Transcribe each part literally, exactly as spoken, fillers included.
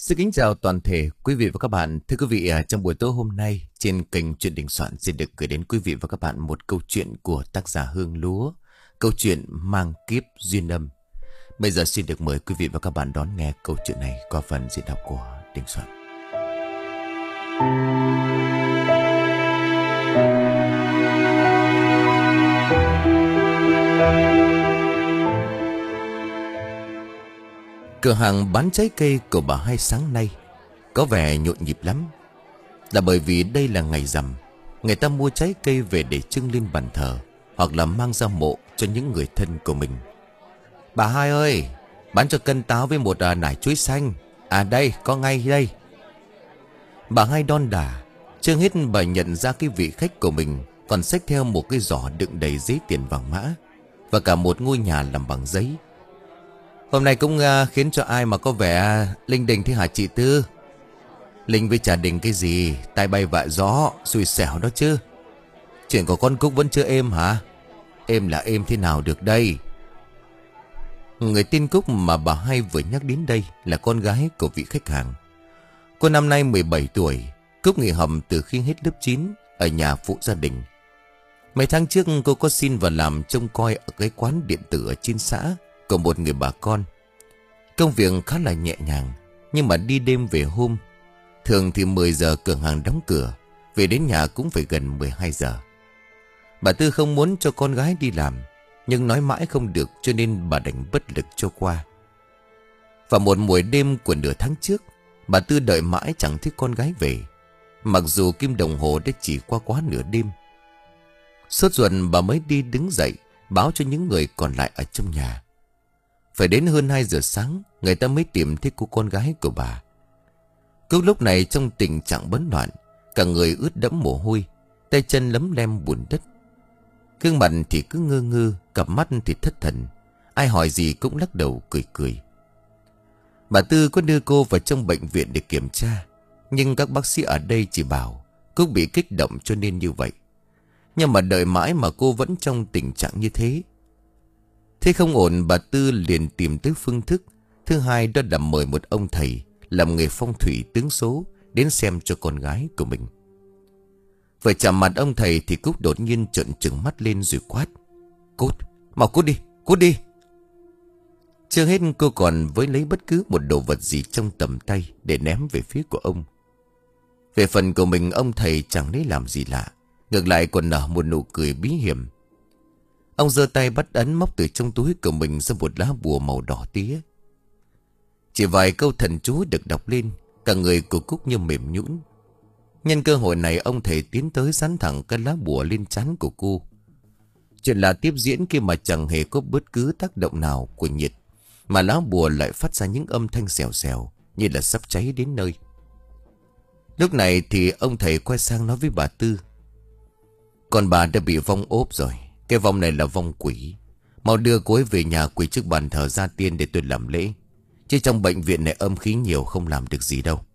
Xin kính chào toàn thể quý vị và các bạn. Thưa quý vị, trong buổi tối hôm nay trên kênh Chuyện Đình Soạn xin được gửi đến quý vị và các bạn một câu chuyện của tác giả Hương Lúa. Câu chuyện Mang Kiếp Duyên Âm. Bây giờ xin được mời quý vị và các bạn đón nghe câu chuyện này qua phần diễn đọc của Đình Soạn. Cửa hàng bán trái cây của bà Hai sáng nay có vẻ nhộn nhịp lắm. Là bởi vì đây là ngày rằm, người ta mua trái cây về để trưng lên bàn thờ, hoặc là mang ra mộ cho những người thân của mình. Bà Hai ơi, bán cho cân táo với một à, nải chuối xanh. À đây, có ngay đây. Bà Hai đon đả. Chưa hết bà nhận ra cái vị khách của mình còn xách theo một cái giỏ đựng đầy giấy tiền vàng mã và cả một ngôi nhà làm bằng giấy. Hôm nay cũng uh, khiến cho ai mà có vẻ linh đình thế hả chị Tư? Linh với trả đình cái gì? Tai bay vạ gió, xui xẻo đó chứ. Chuyện của con Cúc vẫn chưa êm hả? Êm là êm thế nào được đây? Người tên Cúc mà bà Hai vừa nhắc đến đây là con gái của vị khách hàng. Cô năm nay mười bảy tuổi. Cúc nghỉ học từ khi hết lớp chín, ở nhà phụ gia đình. Mấy tháng trước cô có xin vào làm trông coi ở cái quán điện tử ở trên xã của một người bà con. Công việc khá là nhẹ nhàng, nhưng mà đi đêm về hôm. Thường thì mười giờ cửa hàng đóng cửa, về đến nhà cũng phải gần mười hai giờ. Bà Tư không muốn cho con gái đi làm, nhưng nói mãi không được, cho nên bà đành bất lực cho qua. Vào một buổi đêm của nửa tháng trước, bà Tư đợi mãi chẳng thấy con gái về, mặc dù kim đồng hồ đã chỉ qua quá nửa đêm. Sốt ruột bà mới đi đứng dậy báo cho những người còn lại ở trong nhà. Phải đến hơn hai giờ sáng, người ta mới tìm thấy cô con gái của bà. Cúc lúc này trong tình trạng bấn loạn, cả người ướt đẫm mồ hôi, tay chân lấm lem bùn đất. Gương mặt thì cứ ngơ ngơ, cặp mắt thì thất thần. Ai hỏi gì cũng lắc đầu cười cười. Bà Tư có đưa cô vào trong bệnh viện để kiểm tra, nhưng các bác sĩ ở đây chỉ bảo Cúc bị kích động cho nên như vậy. Nhưng mà đợi mãi mà cô vẫn trong tình trạng như thế. Thế không ổn, bà Tư liền tìm tới phương thức thứ hai, đó là mời một ông thầy làm nghề phong thủy tướng số đến xem cho con gái của mình. Vừa chạm mặt ông thầy thì Cúc đột nhiên trợn trừng mắt lên rồi quát: Cút, mau cút đi, cút đi. Chưa hết cô còn với lấy bất cứ một đồ vật gì trong tầm tay để ném về phía của ông. Về phần của mình, ông thầy chẳng lấy làm gì lạ, ngược lại còn nở một nụ cười bí hiểm. Ông giơ tay bắt ấn móc từ trong túi của mình ra một lá bùa màu đỏ tía. Chỉ vài câu thần chú được đọc lên, cả người của Cúc như mềm nhũn. Nhân cơ hội này, ông thầy tiến tới dán thẳng cái lá bùa lên trán của cô. Chuyện là tiếp diễn khi mà chẳng hề có bất cứ tác động nào của nhiệt, mà lá bùa lại phát ra những âm thanh xèo xèo như là sắp cháy đến nơi. Lúc này thì ông thầy quay sang nói với bà Tư: Con bà đã bị vong ốp rồi. Cái vong này là vong quỷ. Mau đưa cô ấy về nhà quỳ trước bàn thờ gia tiên để tôi làm lễ. Chứ trong bệnh viện này âm khí nhiều, không làm được gì đâu.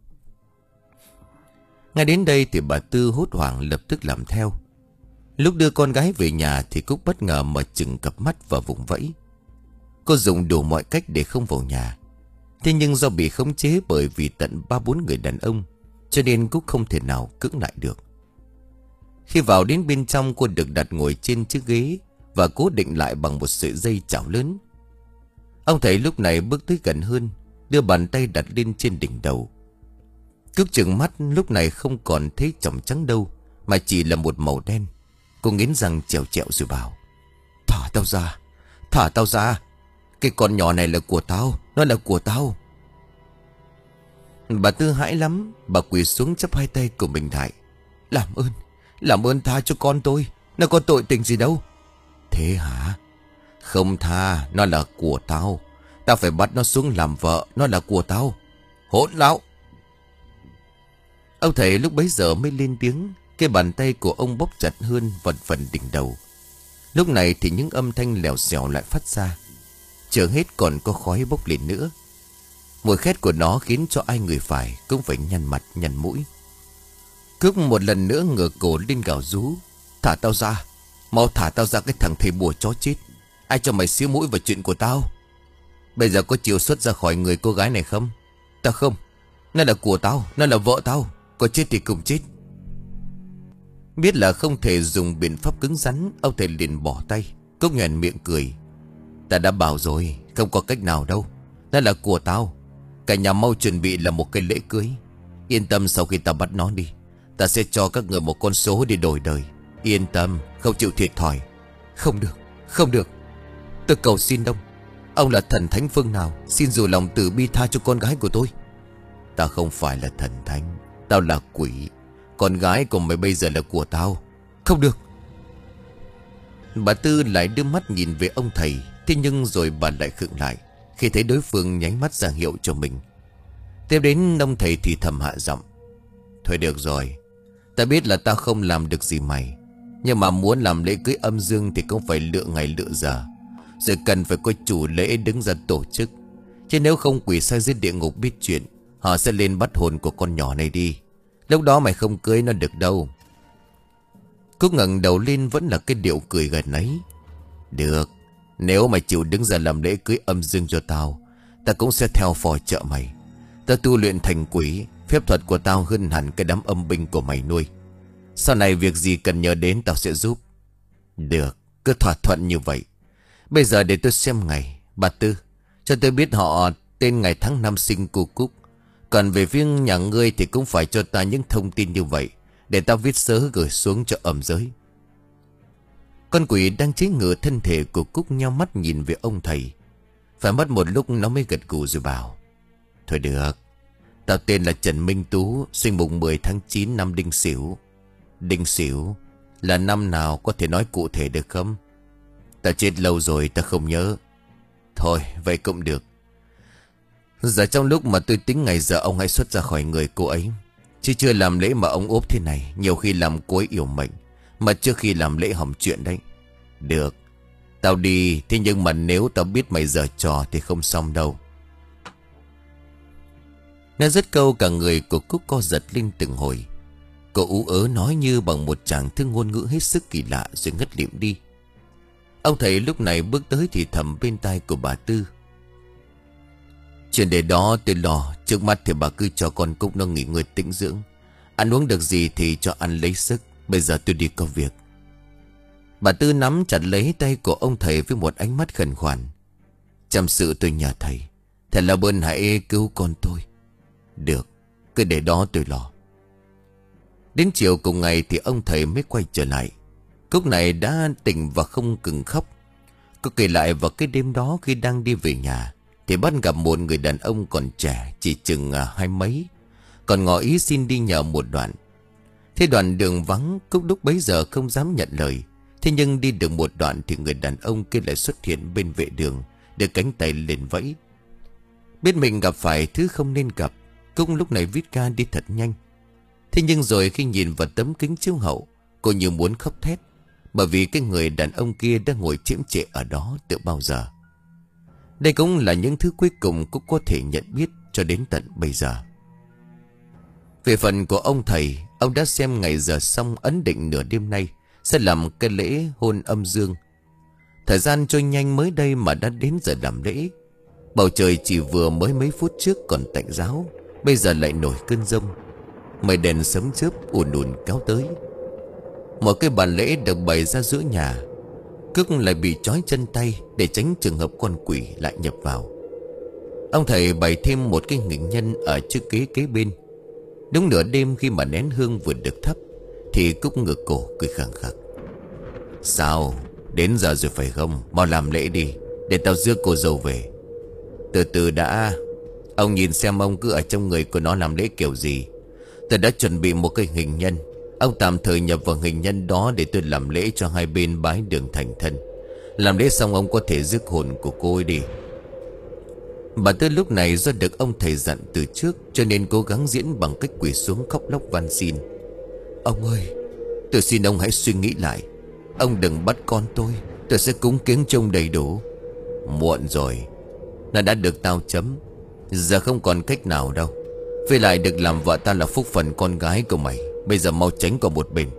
Ngay đến đây thì bà Tư hốt hoảng lập tức làm theo. Lúc đưa con gái về nhà thì Cúc bất ngờ mở chừng cặp mắt và vùng vẫy. Cô dùng đủ mọi cách để không vào nhà. Thế nhưng do bị khống chế bởi vì tận ba bốn người đàn ông, cho nên Cúc không thể nào cưỡng lại được. Khi vào đến bên trong, cô được đặt ngồi trên chiếc ghế và cố định lại bằng một sợi dây chảo lớn. Ông thầy lúc này bước tới gần hơn, đưa bàn tay đặt lên trên đỉnh đầu. Cúc chừng mắt lúc này không còn thấy chòm trắng đâu, mà chỉ là một màu đen. Cô nghiến răng trèo trẹo rồi bảo: Thả tao ra, thả tao ra. Cái con nhỏ này là của tao, nó là của tao. Bà Tư hãi lắm, bà quỳ xuống chắp hai tay của mình lại: Làm ơn, làm ơn tha cho con tôi, nó có tội tình gì đâu. Thế hả? Không tha, nó là của tao. Tao phải bắt nó xuống làm vợ, nó là của tao. Hỗn láo. Ông thầy lúc bấy giờ mới lên tiếng. Cái bàn tay của ông bóp chặt hơn vật phần đỉnh đầu. Lúc này thì những âm thanh lèo xèo lại phát ra. Chưa hết còn có khói bốc lên nữa. Mùi khét của nó khiến cho ai người phải cũng phải nhăn mặt nhăn mũi. Cướp một lần nữa ngửa cổ lên gào rú: Thả tao ra, mau thả tao ra cái thằng thầy bùa chó chết. Ai cho mày xíu mũi vào chuyện của tao? Bây giờ có chịu xuất ra khỏi người cô gái này không? Ta không. Nó là của tao, nó là vợ tao. Có chết thì cùng chết. Biết là không thể dùng biện pháp cứng rắn, ông thầy liền bỏ tay. Cúc nhoẻn miệng cười. Ta đã bảo rồi, không có cách nào đâu. Nó là của tao. Cả nhà mau chuẩn bị là một cái lễ cưới. Yên tâm, sau khi ta bắt nó đi, ta sẽ cho các người một con số để đổi đời. Yên tâm, không chịu thiệt thòi. Không được, không được. Tôi cầu xin ông. Ông là thần thánh phương nào, xin dù lòng từ bi tha cho con gái của tôi. Ta không phải là thần thánh, tao là quỷ. Con gái của mày bây giờ là của tao. Không được. Bà Tư lại đưa mắt nhìn về ông thầy. Thế nhưng rồi bà lại khựng lại khi thấy đối phương nháy mắt ra hiệu cho mình. Tiếp đến ông thầy thì thầm hạ giọng. Thôi được rồi, ta biết là ta không làm được gì mày, nhưng mà muốn làm lễ cưới âm dương thì cũng phải lựa ngày lựa giờ, rồi cần phải có chủ lễ đứng ra tổ chức. Chứ nếu không quỷ sai dưới địa ngục biết chuyện, họ sẽ lên bắt hồn của con nhỏ này đi. Lúc đó mày không cưới nó được đâu. Cúc ngẩng đầu lên vẫn là cái điệu cười gần ấy. Được, nếu mày chịu đứng ra làm lễ cưới âm dương cho tao, ta cũng sẽ theo phò trợ mày. Ta tu luyện thành quỷ, phép thuật của tao hơn hẳn cái đám âm binh của mày nuôi. Sau này việc gì cần nhờ đến tao sẽ giúp. Được, cứ thỏa thuận như vậy. Bây giờ để tôi xem ngày. Bà Tư, cho tôi biết họ, tên, ngày tháng năm sinh của Cúc. Còn về phía nhà ngươi thì cũng phải cho ta những thông tin như vậy, để tao viết sớ gửi xuống cho âm giới. Con quỷ đang chế ngự thân thể của Cúc nheo mắt nhìn về ông thầy. Phải mất một lúc nó mới gật gù rồi bảo. Thôi được. Tao tên là Trần Minh Tú, sinh mùng mười tháng chín năm Đinh Sửu. Đinh Sửu là năm nào, có thể nói cụ thể được không? Ta chết lâu rồi ta không nhớ. Thôi vậy cũng được. Giờ trong lúc mà tôi tính ngày giờ, ông hãy xuất ra khỏi người cô ấy. Chứ chưa làm lễ mà ông ốp thế này, nhiều khi làm cô ấy yểu mệnh, mà trước khi làm lễ hỏng chuyện đấy. Được, tao đi. Thế nhưng mà nếu tao biết mày giở trò thì không xong đâu. Nghe dứt câu, cả người của Cúc co giật lên từng hồi. Cô ú ớ nói như bằng một tràng thứ ngôn ngữ hết sức kỳ lạ, rồi ngất lịm đi. Ông thầy lúc này bước tới thì thầm bên tai của bà Tư. Chuyện để đó tôi lo. Trước mắt thì bà cứ cho con Cúc nó nghỉ ngơi tĩnh dưỡng. Ăn uống được gì thì cho ăn lấy sức. Bây giờ tôi đi có việc. Bà Tư nắm chặt lấy tay của ông thầy với một ánh mắt khẩn khoản. Chăm sự tôi nhờ thầy. Thầy là ơn hãy cứu con tôi. Được, cứ để đó tôi lo. Đến chiều cùng ngày thì ông thầy mới quay trở lại. Cúc này đã tỉnh và không ngừng khóc. Cô kể lại vào cái đêm đó khi đang đi về nhà thì bắt gặp một người đàn ông còn trẻ, chỉ chừng à, hai mấy, còn ngỏ ý xin đi nhờ một đoạn. Thế đoạn đường vắng, Cúc lúc bấy giờ không dám nhận lời. Thế nhưng đi được một đoạn thì người đàn ông kia lại xuất hiện bên vệ đường, đưa cánh tay lên vẫy. Biết mình gặp phải thứ không nên gặp, Cúc lúc này vít ga đi thật nhanh. Thế nhưng rồi khi nhìn vào tấm kính chiếu hậu, cô như muốn khóc thét, bởi vì cái người đàn ông kia đã ngồi chiếm trệ ở đó từ bao giờ. Đây cũng là những thứ cuối cùng Cúc có thể nhận biết cho đến tận bây giờ. Về phần của ông thầy, ông đã xem ngày giờ xong, ấn định nửa đêm nay sẽ làm cái lễ hôn âm dương. Thời gian trôi nhanh, mới đây mà đã đến giờ làm lễ. Bầu trời chỉ vừa mới mấy phút trước còn tạnh ráo, bây giờ lại nổi cơn giông. Mây đèn sấm chớp ùn ùn kéo tới. Một cái bàn lễ được bày ra giữa nhà. Cúc lại bị trói chân tay để tránh trường hợp con quỷ lại nhập vào. Ông thầy bày thêm một cái nghịch nhân ở trước ghế kế bên. Đúng nửa đêm khi mà nén hương vừa được thắp thì Cúc ngửa cổ cười khẳng khặc. Sao, đến giờ rồi phải không? Mau làm lễ đi, để tao rước cô dâu về. Từ từ đã. Ông nhìn xem ông cứ ở trong người của nó làm lễ kiểu gì. Tôi đã chuẩn bị một cái hình nhân. Ông tạm thời nhập vào hình nhân đó để tôi làm lễ cho hai bên bái đường thành thân. Làm lễ xong ông có thể rước hồn của cô ấy đi. Bà Tư lúc này do được ông thầy dặn từ trước, cho nên cố gắng diễn bằng cách quỳ xuống khóc lóc van xin. Ông ơi, tôi xin ông hãy suy nghĩ lại. Ông đừng bắt con tôi. Tôi sẽ cúng kiến trông đầy đủ. Muộn rồi, nó đã được tao chấm. Giờ không còn cách nào đâu. Với lại được làm vợ ta là phúc phần con gái của mày. Bây giờ mau tránh qua một bên.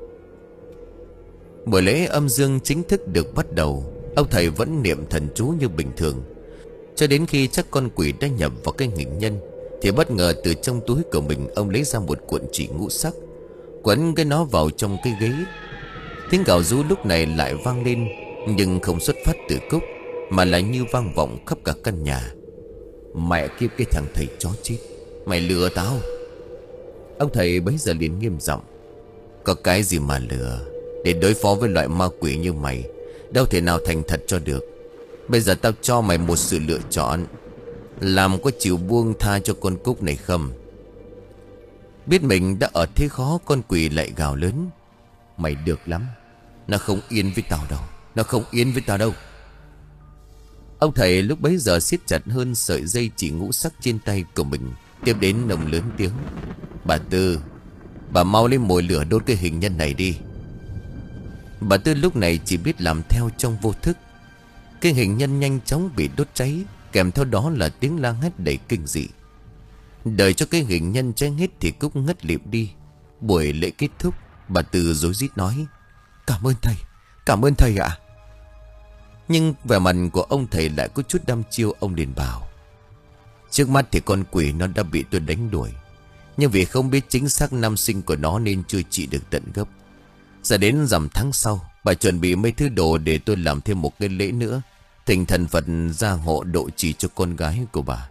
Buổi lễ âm dương chính thức được bắt đầu. Ông thầy vẫn niệm thần chú như bình thường, cho đến khi chắc con quỷ đã nhập vào cái nghịch nhân thì bất ngờ từ trong túi của mình ông lấy ra một cuộn chỉ ngũ sắc, quấn cái nó vào trong cái ghế. Tiếng gào rú lúc này lại vang lên, nhưng không xuất phát từ Cúc, mà là như vang vọng khắp cả căn nhà. Mẹ kiếp cái thằng thầy chó chết, mày lừa tao. Ông thầy bấy giờ liền nghiêm giọng: có cái gì mà lừa? Để đối phó với loại ma quỷ như mày, đâu thể nào thành thật cho được. Bây giờ tao cho mày một sự lựa chọn. Làm có chịu buông tha cho con Cúc này không? Biết mình đã ở thế khó, con quỷ lại gào lớn: mày được lắm, nó không yên với tao đâu, nó không yên với tao đâu. Ông thầy lúc bấy giờ siết chặt hơn sợi dây chỉ ngũ sắc trên tay của mình, tiếp đến nồng lớn tiếng: bà Tư, bà mau lên mồi lửa đốt cái hình nhân này đi. Bà Tư lúc này chỉ biết làm theo trong vô thức. Cái hình nhân nhanh chóng bị đốt cháy, kèm theo đó là tiếng la hét đầy kinh dị. Đợi cho cái hình nhân cháy hết thì Cúc ngất lịm đi. Buổi lễ kết thúc, bà Tư rối rít nói: cảm ơn thầy, cảm ơn thầy ạ. Nhưng vẻ mặt của ông thầy lại có chút đăm chiêu. Ông liền bảo: trước mắt thì con quỷ nó đã bị tôi đánh đuổi, nhưng vì không biết chính xác năm sinh của nó nên chưa trị được tận gốc. Giờ đến rằm tháng sau, bà chuẩn bị mấy thứ đồ để tôi làm thêm một cái lễ nữa, thỉnh thần Phật gia hộ độ trì cho con gái của bà.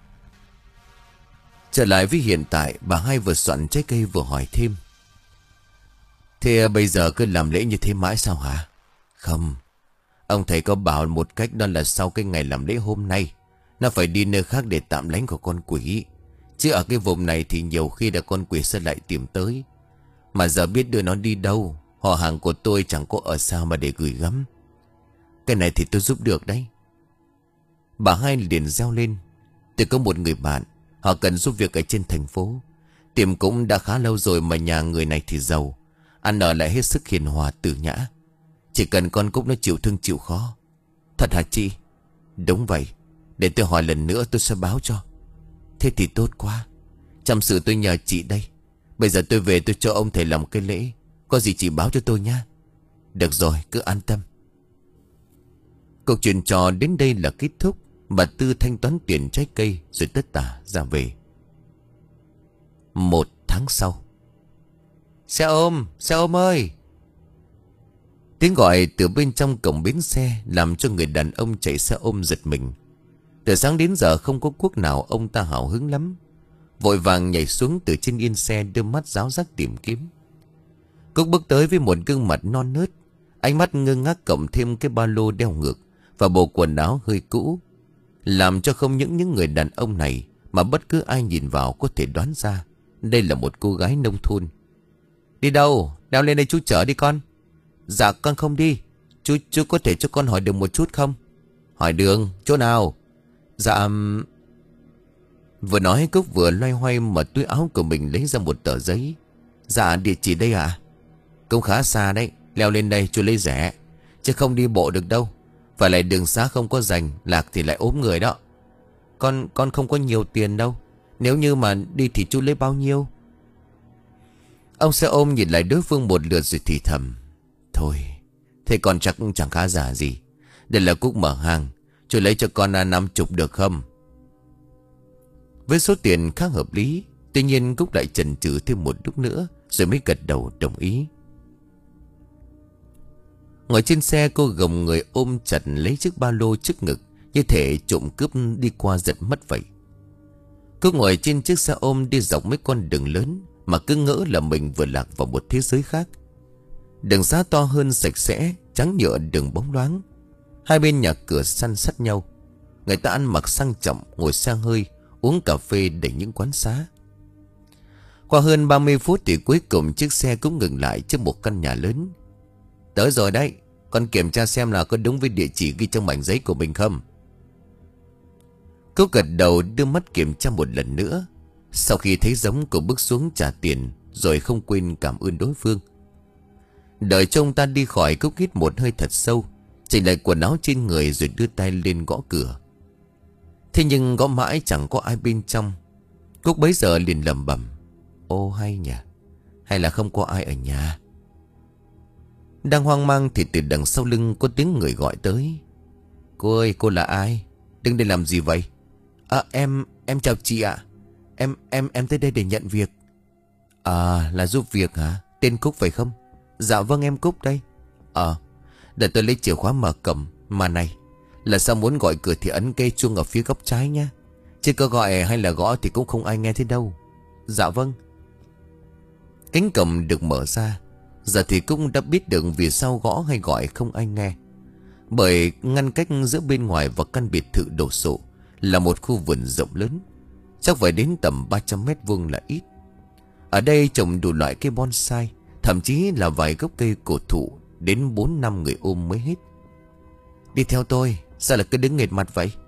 Trở lại với hiện tại, bà hai vừa soạn trái cây vừa hỏi thêm: thế bây giờ cứ làm lễ như thế mãi sao hả? Không, ông thầy có bảo một cách, đó là sau cái ngày làm lễ hôm nay, nó phải đi nơi khác để tạm lánh của con quỷ. Chứ ở cái vùng này thì nhiều khi là con quỷ sẽ lại tìm tới. Mà giờ biết đưa nó đi đâu, họ hàng của tôi chẳng có ở sao mà để gửi gắm. Cái này thì tôi giúp được đấy. Bà hai liền reo lên: tôi có một người bạn, họ cần giúp việc ở trên thành phố. Tiệm cũng đã khá lâu rồi, mà nhà người này thì giàu, ăn ở lại hết sức hiền hòa tử nhã. Chỉ cần con Cúc nó chịu thương chịu khó. Thật hả chị? Đúng vậy, để tôi hỏi lần nữa tôi sẽ báo cho. Thế thì tốt quá, chăm sự tôi nhờ chị đây. Bây giờ tôi về tôi cho ông thầy làm cái lễ, có gì chị báo cho tôi nha. Được rồi, cứ an tâm. Cuộc chuyện trò đến đây là kết thúc. Bà Tư thanh toán tiền trái cây rồi tất tả ra về. Một tháng sau. Xe ôm, xe ôm ơi! Tiếng gọi từ bên trong cổng bến xe làm cho người đàn ông chạy xe ôm giật mình. Từ sáng đến giờ không có cuốc nào, ông ta hào hứng lắm, vội vàng nhảy xuống từ trên yên xe, đưa mắt ráo rác tìm kiếm. Cúc bước tới với một gương mặt non nớt, ánh mắt ngơ ngác, cộng thêm cái ba lô đeo ngược và bộ quần áo hơi cũ, làm cho không những những người đàn ông này mà bất cứ ai nhìn vào có thể đoán ra đây là một cô gái nông thôn. Đi đâu? Đeo lên đây chú chở đi con. Dạ con không đi. Chú chú có thể cho con hỏi đường một chút không? Hỏi đường? Chỗ nào? Dạ... Vừa nói Cúc vừa loay hoay mở túi áo của mình lấy ra một tờ giấy. Dạ địa chỉ đây ạ. À? Cũng khá xa đấy, leo lên đây chú lấy rẻ, chứ không đi bộ được đâu. Phải lại đường xá không có dành, lạc thì lại ốm người đó. Con con không có nhiều tiền đâu. Nếu như mà đi thì chú lấy bao nhiêu? Ông xe ôm nhìn lại đối phương một lượt rồi thì thầm: thôi, thế con chắc chẳng khá giả gì. Đây là Cúc mở hàng, chú lấy cho con năm chục được không? Với số tiền khá hợp lý, tuy nhiên Cúc lại chần chừ thêm một lúc nữa rồi mới gật đầu đồng ý. Ngồi trên xe, cô gồng người ôm chặt lấy chiếc ba lô trước ngực, như thể trộm cướp đi qua giật mất vậy. Cô ngồi trên chiếc xe ôm đi dọc mấy con đường lớn mà cứ ngỡ là mình vừa lạc vào một thế giới khác. Đường xá to hơn, sạch sẽ, trắng nhựa, đường bóng loáng. Hai bên nhà cửa san sát nhau. Người ta ăn mặc sang trọng, ngồi xe hơi, uống cà phê đầy những quán xá. Qua hơn ba mươi phút thì cuối cùng chiếc xe cũng ngừng lại trước một căn nhà lớn. Tới rồi đấy, con kiểm tra xem là có đúng với địa chỉ ghi trong mảnh giấy của mình không? Cô gật đầu, đưa mắt kiểm tra một lần nữa. Sau khi thấy giống, cô bước xuống trả tiền, rồi không quên cảm ơn đối phương. Đợi cho ông ta đi khỏi, Cúc hít một hơi thật sâu, chỉnh lại quần áo trên người rồi đưa tay lên gõ cửa. Thế nhưng gõ mãi chẳng có ai bên trong. Cúc bấy giờ liền lẩm bẩm: ô hay nhỉ, hay là không có ai ở nhà. Đang hoang mang thì từ đằng sau lưng có tiếng người gọi tới: cô ơi, cô là ai? Đứng đây làm gì vậy? À, em, em chào chị ạ. Em em em tới đây để nhận việc. À, là giúp việc hả? Tên Cúc phải không? Dạ vâng, em Cúc đây. Ờ, để tôi lấy chìa khóa mở cổng. Mà này, là sao muốn gọi cửa thì ấn cây chuông ở phía góc trái nha. Chứ có gọi hay là gõ thì cũng không ai nghe thấy đâu. Dạ vâng. Cánh cổng được mở ra. Giờ thì cũng đã biết được vì sao gõ hay gọi không ai nghe. Bởi ngăn cách giữa bên ngoài và căn biệt thự đồ sộ là một khu vườn rộng lớn, chắc phải đến tầm ba trăm mét vuông là ít. Ở đây trồng đủ loại cây bonsai, thậm chí là vài gốc cây cổ thụ đến bốn năm người ôm mới hết. Đi theo tôi. Sao là cứ đứng nghệt mặt vậy?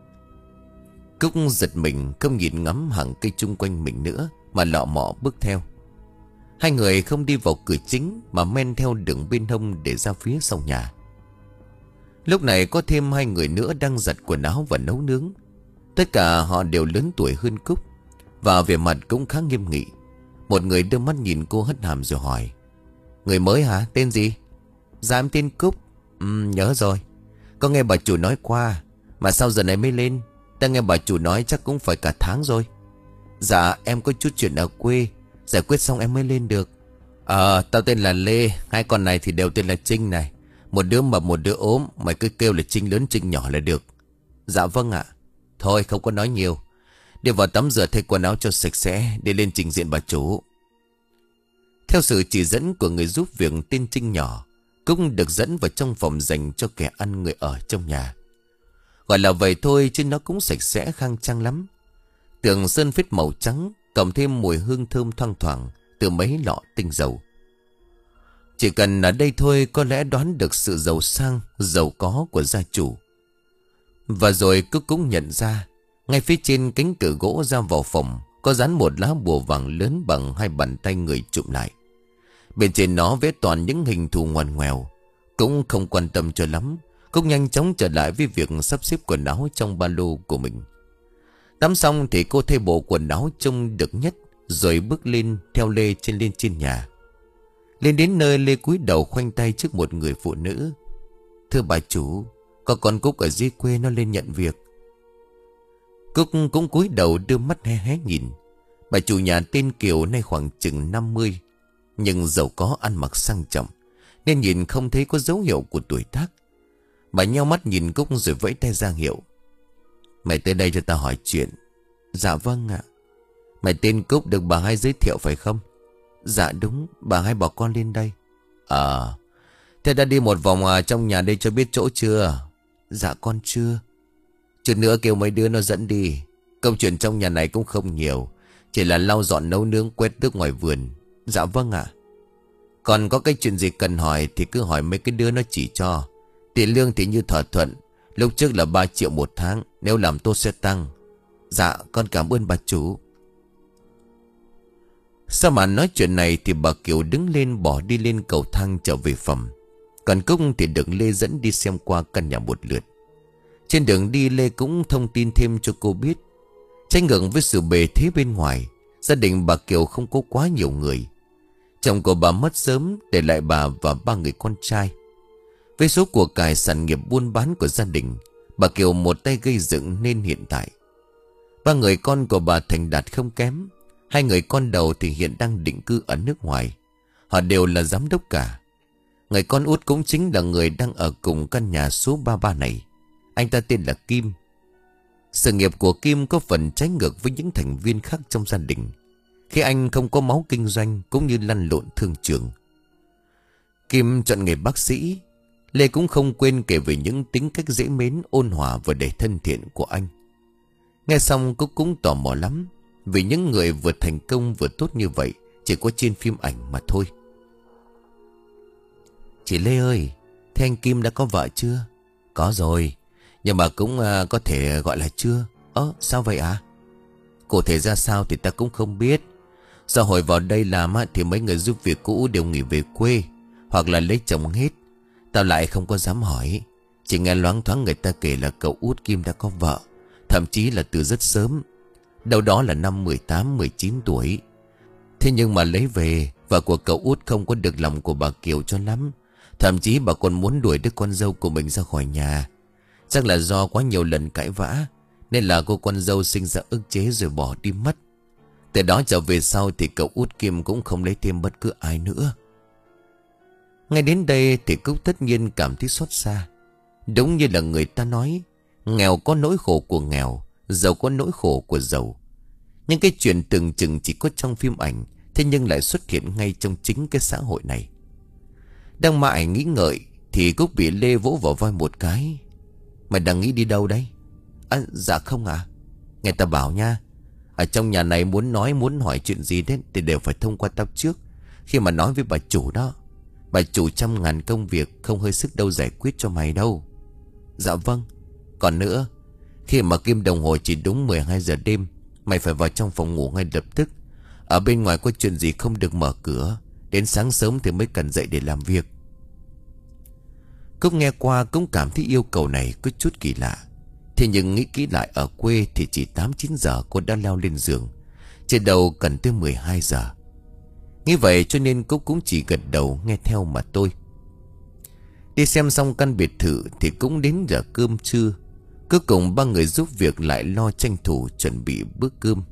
Cúc giật mình, không nhìn ngắm hàng cây chung quanh mình nữa mà lọ mọ bước theo. Hai người không đi vào cửa chính mà men theo đường bên hông để ra phía sau nhà. Lúc này có thêm hai người nữa đang giặt quần áo và nấu nướng. Tất cả họ đều lớn tuổi hơn Cúc, và vẻ mặt cũng khá nghiêm nghị. Một người đưa mắt nhìn cô hất hàm rồi hỏi: Người mới hả? Tên gì? Dạ em tên Cúc. Ừ, nhớ rồi. Có nghe bà chủ nói qua. Mà sao giờ này mới lên? Ta nghe bà chủ nói chắc cũng phải cả tháng rồi. Dạ em có chút chuyện ở quê, giải quyết xong em mới lên được. Ờ, tao tên là Lê. Hai con này thì đều tên là Trinh này. Một đứa mập một đứa ốm, mày cứ kêu là Trinh lớn Trinh nhỏ là được. Dạ vâng ạ. Thôi không có nói nhiều, đi vào tắm rửa thay quần áo cho sạch sẽ để lên trình diện bà chủ. Theo sự chỉ dẫn của người giúp việc tên Trinh nhỏ, Cúc được dẫn vào trong phòng dành cho kẻ ăn người ở trong nhà. Gọi là vậy thôi chứ nó cũng sạch sẽ khang trang lắm. Tường sơn phết màu trắng, cộng thêm mùi hương thơm thoang thoảng từ mấy lọ tinh dầu. Chỉ cần ở đây thôi có lẽ đoán được sự giàu sang, giàu có của gia chủ. Và rồi Cúc cũng nhận ra, ngay phía trên cánh cửa gỗ ra vào phòng có dán một lá bùa vàng lớn bằng hai bàn tay người chụm lại. Bên trên nó vẽ toàn những hình thù ngoằn ngoèo. Cũng không quan tâm cho lắm, Cúc nhanh chóng trở lại với việc sắp xếp quần áo trong ba lô của mình. Tắm xong thì cô thay bộ quần áo trông được nhất, rồi bước lên theo Lê trên lên trên nhà. Lên đến nơi, Lê cúi đầu khoanh tay trước một người phụ nữ. Thưa bà chủ, có con Cúc ở dưới quê nó lên nhận việc. Cúc cũng cúi đầu đưa mắt hé hé nhìn. Bà chủ nhà tên Kiều nay khoảng chừng năm mươi, nhưng giàu có ăn mặc sang trọng, nên nhìn không thấy có dấu hiệu của tuổi tác. Bà nheo mắt nhìn Cúc rồi vẫy tay ra hiệu. Mày tới đây cho ta hỏi chuyện. Dạ vâng ạ. Mày tên Cúc được bà hai giới thiệu phải không? Dạ đúng, bà hai bảo con lên đây. Ờ, thế đã đi một vòng à, trong nhà đây cho biết chỗ chưa? Dạ con chưa. Chút nữa kêu mấy đứa nó dẫn đi. Công chuyện trong nhà này cũng không nhiều, chỉ là lau dọn nấu nướng quét tước ngoài vườn. Dạ vâng ạ. Còn có cái chuyện gì cần hỏi thì cứ hỏi mấy cái đứa nó chỉ cho. Tiền lương thì như thỏa thuận, lúc trước là ba triệu một tháng, nếu làm tốt sẽ tăng. Dạ con cảm ơn bà chủ. Sau mà nói chuyện này thì bà Kiều đứng lên bỏ đi lên cầu thang trở về phòng. Còn Cúc thì được Lê dẫn đi xem qua căn nhà một lượt. Trên đường đi Lê cũng thông tin thêm cho cô biết, trái ngược với sự bề thế bên ngoài, gia đình bà Kiều không có quá nhiều người. Chồng của bà mất sớm, để lại bà và ba người con trai. Với số của cải sản nghiệp buôn bán của gia đình, bà Kiều một tay gây dựng nên hiện tại ba người con của bà thành đạt không kém. Hai người con đầu thì hiện đang định cư ở nước ngoài. Họ đều là giám đốc cả. Người con út cũng chính là người đang ở cùng căn nhà số ba mươi ba này. Anh ta tên là Kim. Sự nghiệp của Kim có phần trái ngược với những thành viên khác trong gia đình, khi anh không có máu kinh doanh cũng như lăn lộn thương trường. Kim chọn nghề bác sĩ. Lê cũng không quên kể về những tính cách dễ mến, ôn hòa và đầy thân thiện của anh. Nghe xong cô cũng tò mò lắm, vì những người vừa thành công vừa tốt như vậy chỉ có trên phim ảnh mà thôi. Chị Lê ơi, thế anh Kim đã có vợ chưa? Có rồi, nhưng mà cũng uh, có thể gọi là chưa. Ơ sao vậy ạ? À? Cụ thể ra sao thì ta cũng không biết. Do hồi vào đây làm á, thì mấy người giúp việc cũ đều nghỉ về quê, hoặc là lấy chồng hết. Tao lại không có dám hỏi. Chỉ nghe loáng thoáng người ta kể là cậu út Kim đã có vợ, thậm chí là từ rất sớm, đâu đó là năm mười tám mười chín tuổi. Thế nhưng mà lấy về, vợ của cậu út không có được lòng của bà Kiều cho lắm. Thậm chí bà còn muốn đuổi đứa con dâu của mình ra khỏi nhà. Chắc là do quá nhiều lần cãi vã, nên là cô con dâu sinh ra ức chế rồi bỏ đi mất. Từ đó trở về sau thì cậu út Kim cũng không lấy thêm bất cứ ai nữa. Ngay đến đây thì Cúc tất nhiên cảm thấy xót xa. Đúng như là người ta nói, nghèo có nỗi khổ của nghèo, giàu có nỗi khổ của giàu. Nhưng cái chuyện tưởng chừng chỉ có trong phim ảnh, thế nhưng lại xuất hiện ngay trong chính cái xã hội này. Đang mãi nghĩ ngợi thì Cúc bị Lê vỗ vào vai một cái. Mày đang nghĩ đi đâu đấy? À, dạ không ạ. À? Nghe ta bảo nha, ở trong nhà này muốn nói muốn hỏi chuyện gì đấy thì đều phải thông qua tao trước. Khi mà nói với bà chủ đó, bà chủ trăm ngàn công việc, không hơi sức đâu giải quyết cho mày đâu. Dạ vâng. Còn nữa, khi mà kim đồng hồ chỉ đúng mười hai giờ đêm, mày phải vào trong phòng ngủ ngay lập tức. Ở bên ngoài có chuyện gì không được mở cửa, đến sáng sớm thì mới cần dậy để làm việc. Cúc nghe qua cũng cảm thấy yêu cầu này có chút kỳ lạ. Thế nhưng nghĩ kỹ lại, ở quê thì chỉ tám chín giờ cô đã leo lên giường, trên đầu cần tới mười hai giờ. Nghĩ vậy cho nên Cúc cũng chỉ gật đầu nghe theo mà tôi. Đi xem xong căn biệt thự thì cũng đến giờ cơm trưa. Cuối cùng ba người giúp việc lại lo tranh thủ chuẩn bị bữa cơm.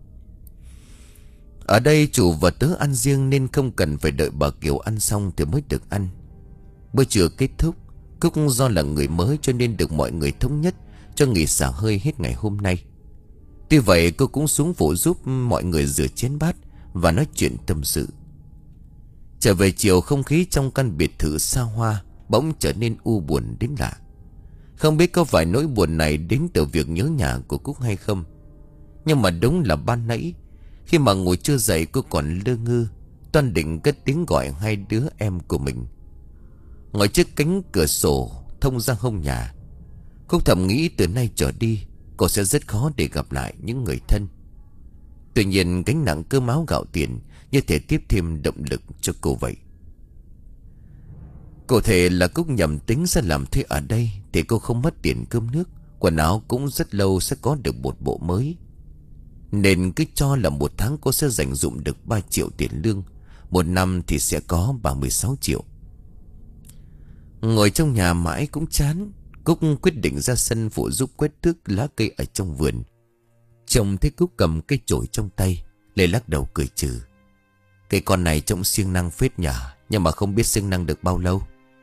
Ở đây chủ và tớ ăn riêng nên không cần phải đợi bà Kiều ăn xong thì mới được ăn. Bữa trưa kết thúc, Cúc do là người mới cho nên được mọi người thống nhất cho nghỉ xả hơi hết ngày hôm nay. Tuy vậy cô cũng xuống phụ giúp mọi người rửa chén bát và nói chuyện tâm sự. Trở về chiều, không khí trong căn biệt thự xa hoa bỗng trở nên u buồn đến lạ. Không biết có phải nỗi buồn này đến từ việc nhớ nhà của Cúc hay không. Nhưng mà đúng là ban nãy, khi mà ngồi chưa dậy, cô còn lơ ngơ toan định cất tiếng gọi hai đứa em của mình. Ngồi trước cánh cửa sổ thông ra hông nhà, Cúc thầm nghĩ từ nay trở đi cô sẽ rất khó để gặp lại những người thân. Tuy nhiên gánh nặng cơm áo gạo tiền như thể tiếp thêm động lực cho cô vậy. Cụ thể là Cúc nhầm tính ra làm thuê ở đây thì cô không mất tiền cơm nước, quần áo cũng rất lâu sẽ có được một bộ mới. Nên cứ cho là một tháng cô sẽ dành dụm được ba triệu tiền lương, một năm thì sẽ có ba mươi sáu triệu. Ngồi trong nhà mãi cũng chán, Cúc quyết định ra sân phụ giúp quét tước lá cây ở trong vườn. Chồng thấy Cúc cầm cây chổi trong tay, Lê lắc đầu cười trừ. Cây con này trông siêng năng phết nhỉ, nhưng mà không biết siêng năng được bao lâu.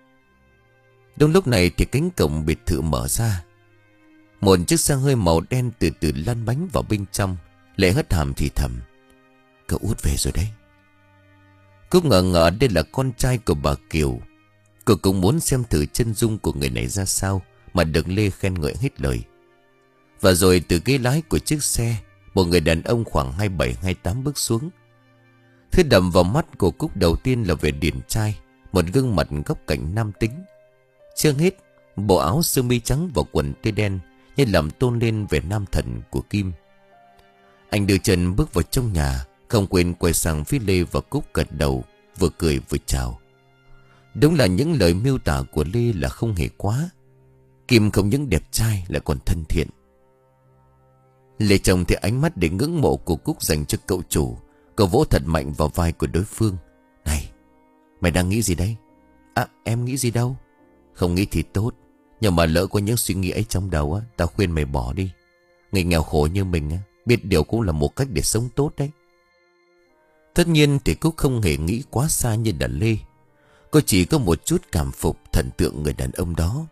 Đúng lúc này thì cánh cổng biệt thự mở ra. Một chiếc xe hơi màu đen từ từ lăn bánh vào bên trong. Lệ hất hàm thì thầm. Cậu út về rồi đấy. Cúc ngờ ngờ đây là con trai của bà Kiều. Cô cũng muốn xem thử chân dung của người này ra sao mà được Lê khen ngợi hết lời. Và rồi từ ghế lái của chiếc xe, một người đàn ông khoảng hai mươi bảy hai mươi tám bước xuống. Thứ đầm vào mắt của Cúc đầu tiên là vẻ điển trai, một gương mặt góc cạnh nam tính. Chưa hết, bộ áo sơ mi trắng và quần tây đen như làm tôn lên vẻ nam thần của Kim. Anh đưa chân bước vào trong nhà, không quên quay sang phía Lê và Cúc gật đầu, vừa cười vừa chào. Đúng là những lời miêu tả của Lê là không hề quá. Kim không những đẹp trai lại còn thân thiện. Lê trông thì ánh mắt để ngưỡng mộ của Cúc dành cho cậu chủ. Cậu vỗ thật mạnh vào vai của đối phương. Này, mày đang nghĩ gì đấy? À, em nghĩ gì đâu. Không nghĩ thì tốt, nhưng mà lỡ có những suy nghĩ ấy trong đầu á, tao khuyên mày bỏ đi. Người nghèo khổ như mình á, biết điều cũng là một cách để sống tốt đấy. Tất nhiên thì Cúc không hề nghĩ quá xa như là Lê. Cô chỉ có một chút cảm phục thần tượng người đàn ông đó.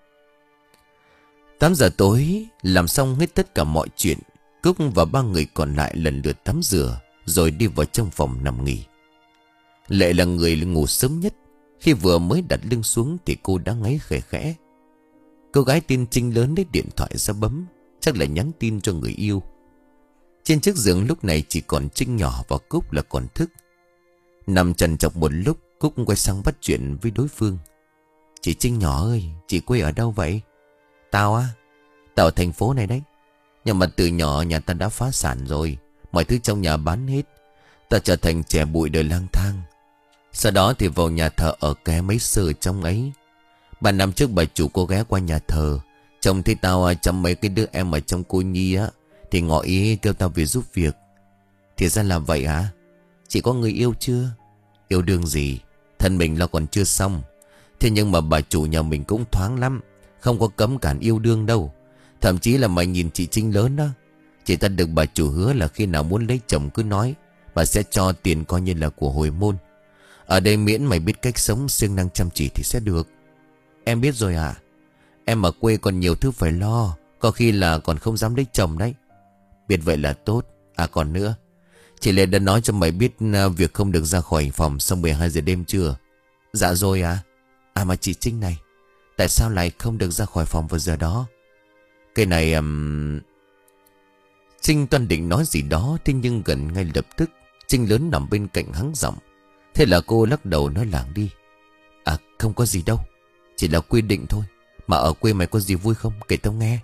Tám giờ tối, làm xong hết tất cả mọi chuyện, Cúc và ba người còn lại lần lượt tắm rửa rồi đi vào trong phòng nằm nghỉ. Lệ là người ngủ sớm nhất. Khi vừa mới đặt lưng xuống thì cô đã ngáy khẽ khẽ. Cô gái tên Trinh lớn lấy điện thoại ra bấm, chắc là nhắn tin cho người yêu. Trên chiếc giường lúc này chỉ còn Trinh nhỏ và Cúc là còn thức. Nằm trằn trọc một lúc, Cúc quay sang bắt chuyện với đối phương. Chị Trinh nhỏ ơi, chị quê ở đâu vậy? Tao á, tao ở thành phố này đấy. Nhưng mà từ nhỏ nhà ta đã phá sản rồi, mọi thứ trong nhà bán hết. Ta trở thành trẻ bụi đời lang thang. Sau đó thì vào nhà thờ ở ké mấy sơ trong ấy. Ba năm trước bà chủ cô ghé qua nhà thờ, trông thấy tao chăm mấy cái đứa em ở trong cô nhi á, thì ngỏ ý kêu tao về giúp việc. Thì ra là vậy hả? Chị có người yêu chưa? Yêu đương gì, thân mình là còn chưa xong. Thế nhưng mà bà chủ nhà mình cũng thoáng lắm, không có cấm cản yêu đương đâu. Thậm chí là mày nhìn chị Trinh lớn đó, Chỉ ta được bà chủ hứa là khi nào muốn lấy chồng cứ nói, bà sẽ cho tiền coi như là của hồi môn. Ở đây miễn mày biết cách sống, siêng năng chăm chỉ thì sẽ được. Em biết rồi à? Em ở quê còn nhiều thứ phải lo, có khi là còn không dám lấy chồng đấy. Biết vậy là tốt. À còn nữa, chị Lê đã nói cho mày biết việc không được ra khỏi phòng sau mười hai giờ đêm chưa? Dạ rồi à? À mà chị Trinh này, tại sao lại không được ra khỏi phòng vào giờ đó? Cái này... Um... Trinh toan định nói gì đó, thế nhưng gần ngay lập tức Trinh lớn nằm bên cạnh hắng giọng. Thế là cô lắc đầu nói lảng đi. À không có gì đâu, chỉ là quy định thôi. Mà ở quê mày có gì vui không, kể tao nghe.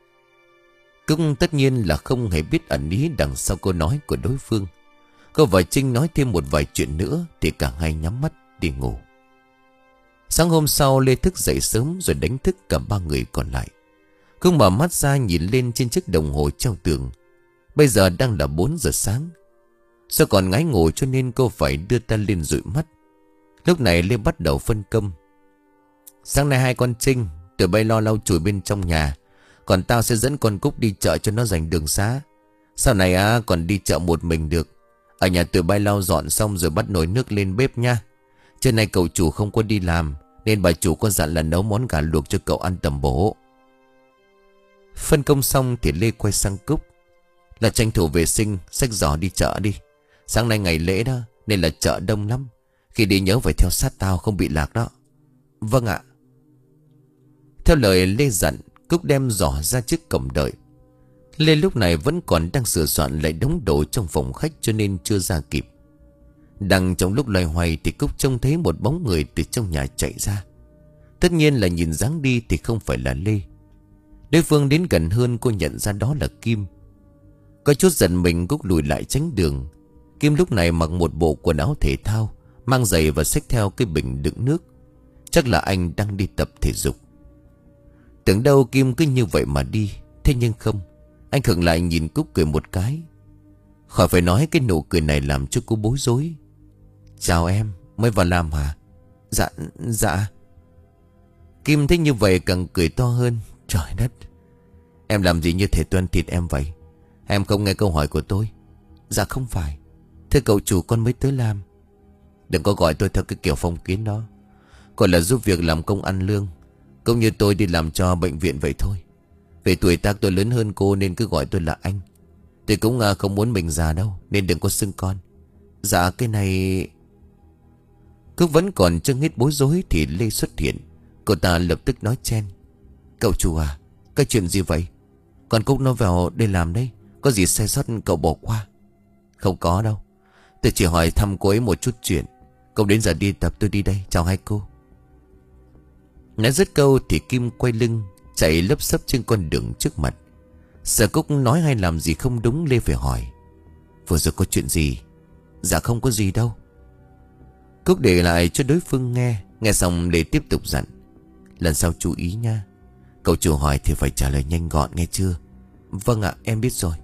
Cưng tất nhiên là không hề biết ẩn ý đằng sau câu nói của đối phương. Cô và Trinh nói thêm một vài chuyện nữa thì cả hai nhắm mắt đi ngủ. Sáng hôm sau Lê thức dậy sớm rồi đánh thức cả ba người còn lại. Cưng mở mắt ra nhìn lên trên chiếc đồng hồ treo tường. Bây giờ đang là bốn giờ sáng. Do còn ngái ngủ cho nên cô phải đưa tay lên dụi mắt. Lúc này Lê bắt đầu phân công. Sáng nay hai con Trinh tụi bay lo lau chùi bên trong nhà, còn tao sẽ dẫn con Cúc đi chợ cho nó dành đường xá. Sau này á còn đi chợ một mình được. Ở nhà tụi bay lau dọn xong rồi bắt nồi nước lên bếp nha. Trưa nay cậu chủ không có đi làm, nên bà chủ có dặn là nấu món gà luộc cho cậu ăn tầm bổ. Phân công xong thì Lê quay sang Cúc. Là tranh thủ vệ sinh, xách giỏ đi chợ đi. Sáng nay ngày lễ đó nên là chợ đông lắm. Khi đi nhớ phải theo sát tao, không bị lạc đó. Vâng ạ. Theo lời Lê dặn, Cúc đem giỏ ra trước cổng đợi. Lê lúc này vẫn còn đang sửa soạn lại đống đồ trong phòng khách cho nên chưa ra kịp. Đang trong lúc loay hoay thì Cúc trông thấy một bóng người từ trong nhà chạy ra. Tất nhiên là nhìn dáng đi thì không phải là Lê. Đối phương đến gần hơn cô nhận ra đó là Kim. Có chút giận mình, Cúc lùi lại tránh đường. Kim lúc này mặc một bộ quần áo thể thao, mang giày và xách theo cái bình đựng nước. Chắc là anh đang đi tập thể dục. Tưởng đâu Kim cứ như vậy mà đi. Thế nhưng không. Anh khựng lại nhìn Cúc cười một cái. Khỏi phải nói, cái nụ cười này làm cho cô bối rối. Chào em, mới vào làm hả? Dạ, dạ. Kim thấy như vậy càng cười to hơn. Trời đất, em làm gì như thể tuân thịt em vậy? Em không nghe câu hỏi của tôi. Dạ không phải, thưa cậu chủ, con mới tới làm. Đừng có gọi tôi theo cái kiểu phong kiến đó. Còn là giúp việc làm công ăn lương, cũng như tôi đi làm cho bệnh viện vậy thôi. Về tuổi tác tôi lớn hơn cô nên cứ gọi tôi là anh. Tôi cũng uh, không muốn mình già đâu, nên đừng có xưng con. Dạ cái này... Cúc vẫn còn chưa hết bối rối thì Lê xuất hiện. Cô ta lập tức nói chen. Cậu chủ à, cái chuyện gì vậy? Còn Cúc nó vào đây làm đấy, có gì sai sót cậu bỏ qua? Không có đâu, tôi chỉ hỏi thăm cô ấy một chút chuyện. Cậu đến giờ đi tập, tôi đi đây, chào hai cô. Nói dứt câu thì Kim quay lưng chạy lấp xấp trên con đường trước mặt. Sợ Cúc nói hay làm gì không đúng, Lê phải hỏi. Vừa rồi có chuyện gì? Dạ không có gì đâu. Cúc để lại cho đối phương nghe. Nghe xong Lê tiếp tục dặn. Lần sau chú ý nha. Cậu chủ hỏi thì phải trả lời nhanh gọn, nghe chưa? Vâng ạ, em biết rồi.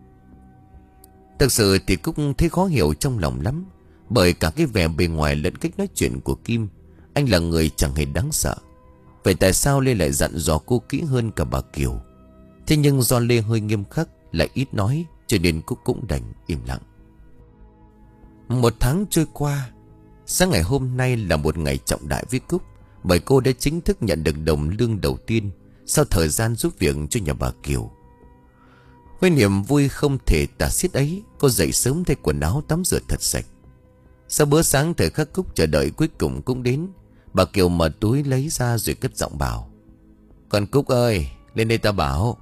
Thực sự thì Cúc thấy khó hiểu trong lòng lắm. Bởi cả cái vẻ bề ngoài lẫn cách nói chuyện của Kim, anh là người chẳng hề đáng sợ. Vậy tại sao Lê lại dặn dò cô kỹ hơn cả bà Kiều? Thế nhưng do Lê hơi nghiêm khắc, lại ít nói, cho nên Cúc cũng đành im lặng. Một tháng trôi qua. Sáng ngày hôm nay là một ngày trọng đại với Cúc, bởi cô đã chính thức nhận được đồng lương đầu tiên sau thời gian giúp việc cho nhà bà Kiều. Với niềm vui không thể tả xiết ấy, cô dậy sớm thay quần áo tắm rửa thật sạch. Sau bữa sáng, thời khắc Cúc chờ đợi cuối cùng cũng đến. Bà Kiều mở túi lấy ra rồi cất giọng bảo. Con Cúc ơi, lên đây ta bảo.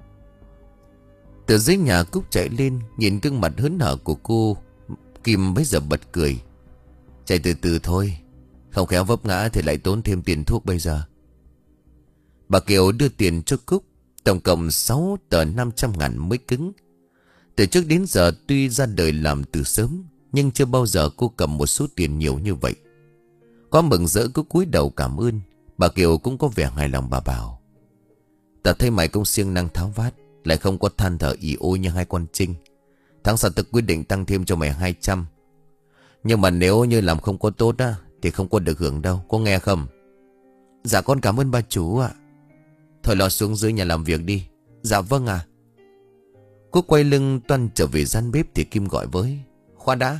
Từ dưới nhà Cúc chạy lên, nhìn gương mặt hớn hở của cô, Kim bấy giờ bật cười. Chạy từ từ thôi, không khéo vấp ngã thì lại tốn thêm tiền thuốc bây giờ. Bà Kiều đưa tiền cho Cúc, tổng cộng sáu tờ năm trăm ngàn mới cứng. Từ trước đến giờ tuy ra đời làm từ sớm, nhưng chưa bao giờ cô cầm một số tiền nhiều như vậy. Có mừng rỡ cứ cúi đầu cảm ơn. Bà Kiều cũng có vẻ hài lòng, bà bảo. Ta thấy mày cũng siêng năng tháo vát, lại không có than thở ỉ ôi như hai con Trinh. Tháng sau tôi quyết định tăng thêm cho mày hai trăm. Nhưng mà nếu như làm không có tốt á thì không có được hưởng đâu, có nghe không? Dạ con cảm ơn bà chủ ạ. Thôi lo xuống dưới nhà làm việc đi. Dạ vâng ạ. Cô quay lưng toan trở về gian bếp thì Kim gọi với: Khoan đã.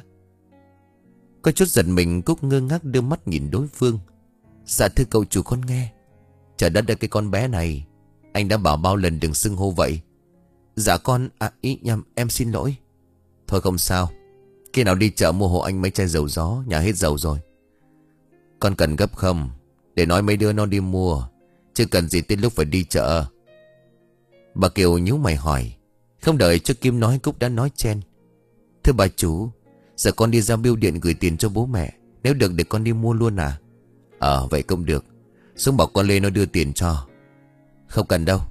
Có chút giật mình, Cúc ngơ ngác đưa mắt nhìn đối phương. Dạ thưa cậu chủ, con nghe. Trời đất ơi, cái con bé này, anh đã bảo bao lần đừng xưng hô vậy. Dạ con, à ý nhầm, em xin lỗi. Thôi không sao. Khi nào đi chợ mua hộ anh mấy chai dầu gió, nhà hết dầu rồi. Con cần gấp không? Để nói mấy đứa nó đi mua, chứ cần gì tới lúc phải đi chợ. Bà Kiều nhíu mày hỏi. Không đợi cho Kim nói, Cúc đã nói chen: Thưa bà chủ, giờ con đi ra bưu điện gửi tiền cho bố mẹ. Nếu được để con đi mua luôn à? Ờ vậy cũng được. Xuống bảo con Lê nó đưa tiền cho. Không cần đâu.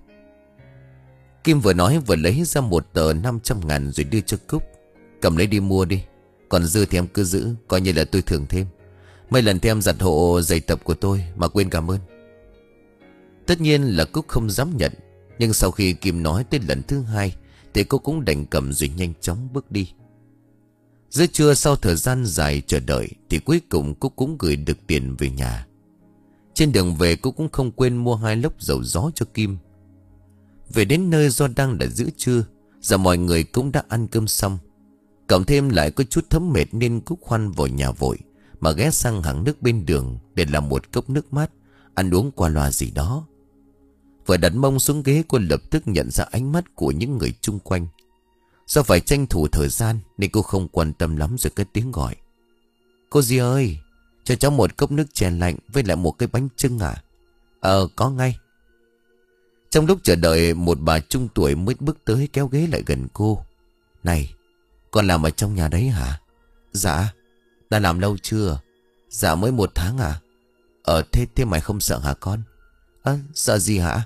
Kim vừa nói vừa lấy ra một tờ năm trăm ngàn rồi đưa cho Cúc. Cầm lấy đi mua đi. Còn dư thì em cứ giữ, coi như là tôi thưởng thêm. Mấy lần thì em giặt hộ giày tập của tôi mà quên cảm ơn. Tất nhiên là Cúc không dám nhận. Nhưng sau khi Kim nói tới lần thứ hai thì cô cũng đành cầm rồi nhanh chóng bước đi. Giữa trưa, sau thời gian dài chờ đợi, thì cuối cùng Cúc cũng gửi được tiền về nhà. Trên đường về, Cúc cũng không quên mua hai lốc dầu gió cho Kim. Về đến nơi do đang là giữa trưa, giờ mọi người cũng đã ăn cơm xong. Cộng thêm lại có chút thấm mệt nên Cúc khoan vào nhà vội, mà ghé sang hàng nước bên đường để làm một cốc nước mát, ăn uống qua loa gì đó. Vừa đặt mông xuống ghế, cô lập tức nhận ra ánh mắt của những người chung quanh. Do phải tranh thủ thời gian nên cô không quan tâm lắm rồi cất tiếng gọi: Cô dì ơi, cho cháu một cốc nước chè lạnh với lại một cái bánh chưng à? Ờ có ngay. Trong lúc chờ đợi, một bà trung tuổi mới bước tới kéo ghế lại gần cô. Này, con làm ở trong nhà đấy hả? Dạ. Đã làm lâu chưa? Dạ mới một tháng à? Ờ thế, thế mày không sợ hả con? Ơ sợ gì hả?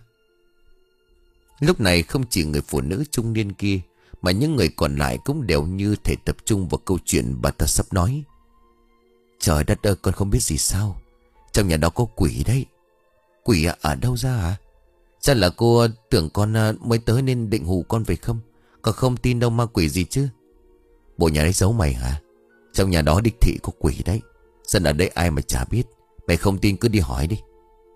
Lúc này không chỉ người phụ nữ trung niên kia mà những người còn lại cũng đều như thể tập trung vào câu chuyện bà ta sắp nói. Trời đất ơi, con không biết gì sao? Trong nhà đó có quỷ đấy. Quỷ à? Ở đâu ra hả? Chắc là cô tưởng con mới tới nên định hù con phải không? Con không tin đâu ma quỷ gì chứ. Bộ nhà đấy giấu mày hả? Trong nhà đó đích thị có quỷ đấy. Dân ở đây ai mà chả biết. Mày không tin cứ đi hỏi đi.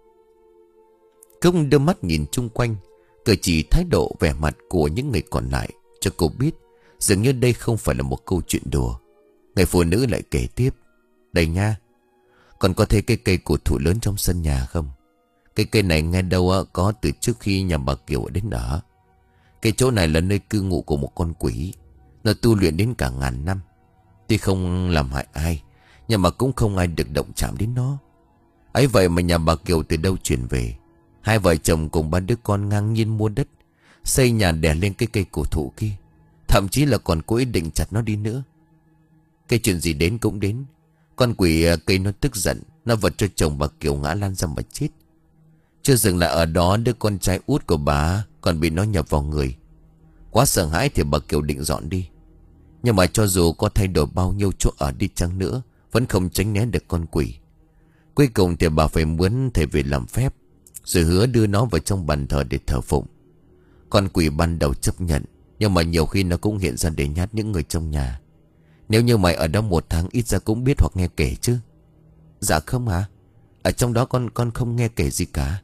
Công đưa mắt nhìn chung quanh, cử chỉ thái độ vẻ mặt của những người còn lại cho cô biết dường như đây không phải là một câu chuyện đùa. Người phụ nữ lại kể tiếp: Đây nha, còn có thấy cái cây cổ thụ lớn trong sân nhà không? Cái cây này nghe đâu có từ trước khi nhà bà Kiều đến ở. Cái chỗ này là nơi cư ngụ của một con quỷ. Nó tu luyện đến cả ngàn năm. Tuy không làm hại ai, nhưng mà cũng không ai được động chạm đến nó. Ấy vậy mà nhà bà Kiều từ đâu chuyển về, hai vợ chồng cùng ba đứa con ngang nhiên mua đất, xây nhà đè lên cái cây cổ thụ kia. Thậm chí là còn cố ý định chặt nó đi nữa. Cái chuyện gì đến cũng đến. Con quỷ cây nó tức giận, nó vật cho chồng bà Kiều ngã lăn ra mà chết. Chưa dừng lại ở đó, đứa con trai út của bà còn bị nó nhập vào người. Quá sợ hãi thì bà Kiều định dọn đi. Nhưng mà cho dù có thay đổi bao nhiêu chỗ ở đi chăng nữa, vẫn không tránh né được con quỷ. Cuối cùng thì bà phải mướn thầy về làm phép, rồi hứa đưa nó vào trong bàn thờ để thờ phụng. Con quỷ ban đầu chấp nhận, nhưng mà nhiều khi nó cũng hiện ra để nhát những người trong nhà. Nếu như mày ở đó một tháng ít ra cũng biết hoặc nghe kể chứ. Dạ không hả? Ở trong đó con con không nghe kể gì cả.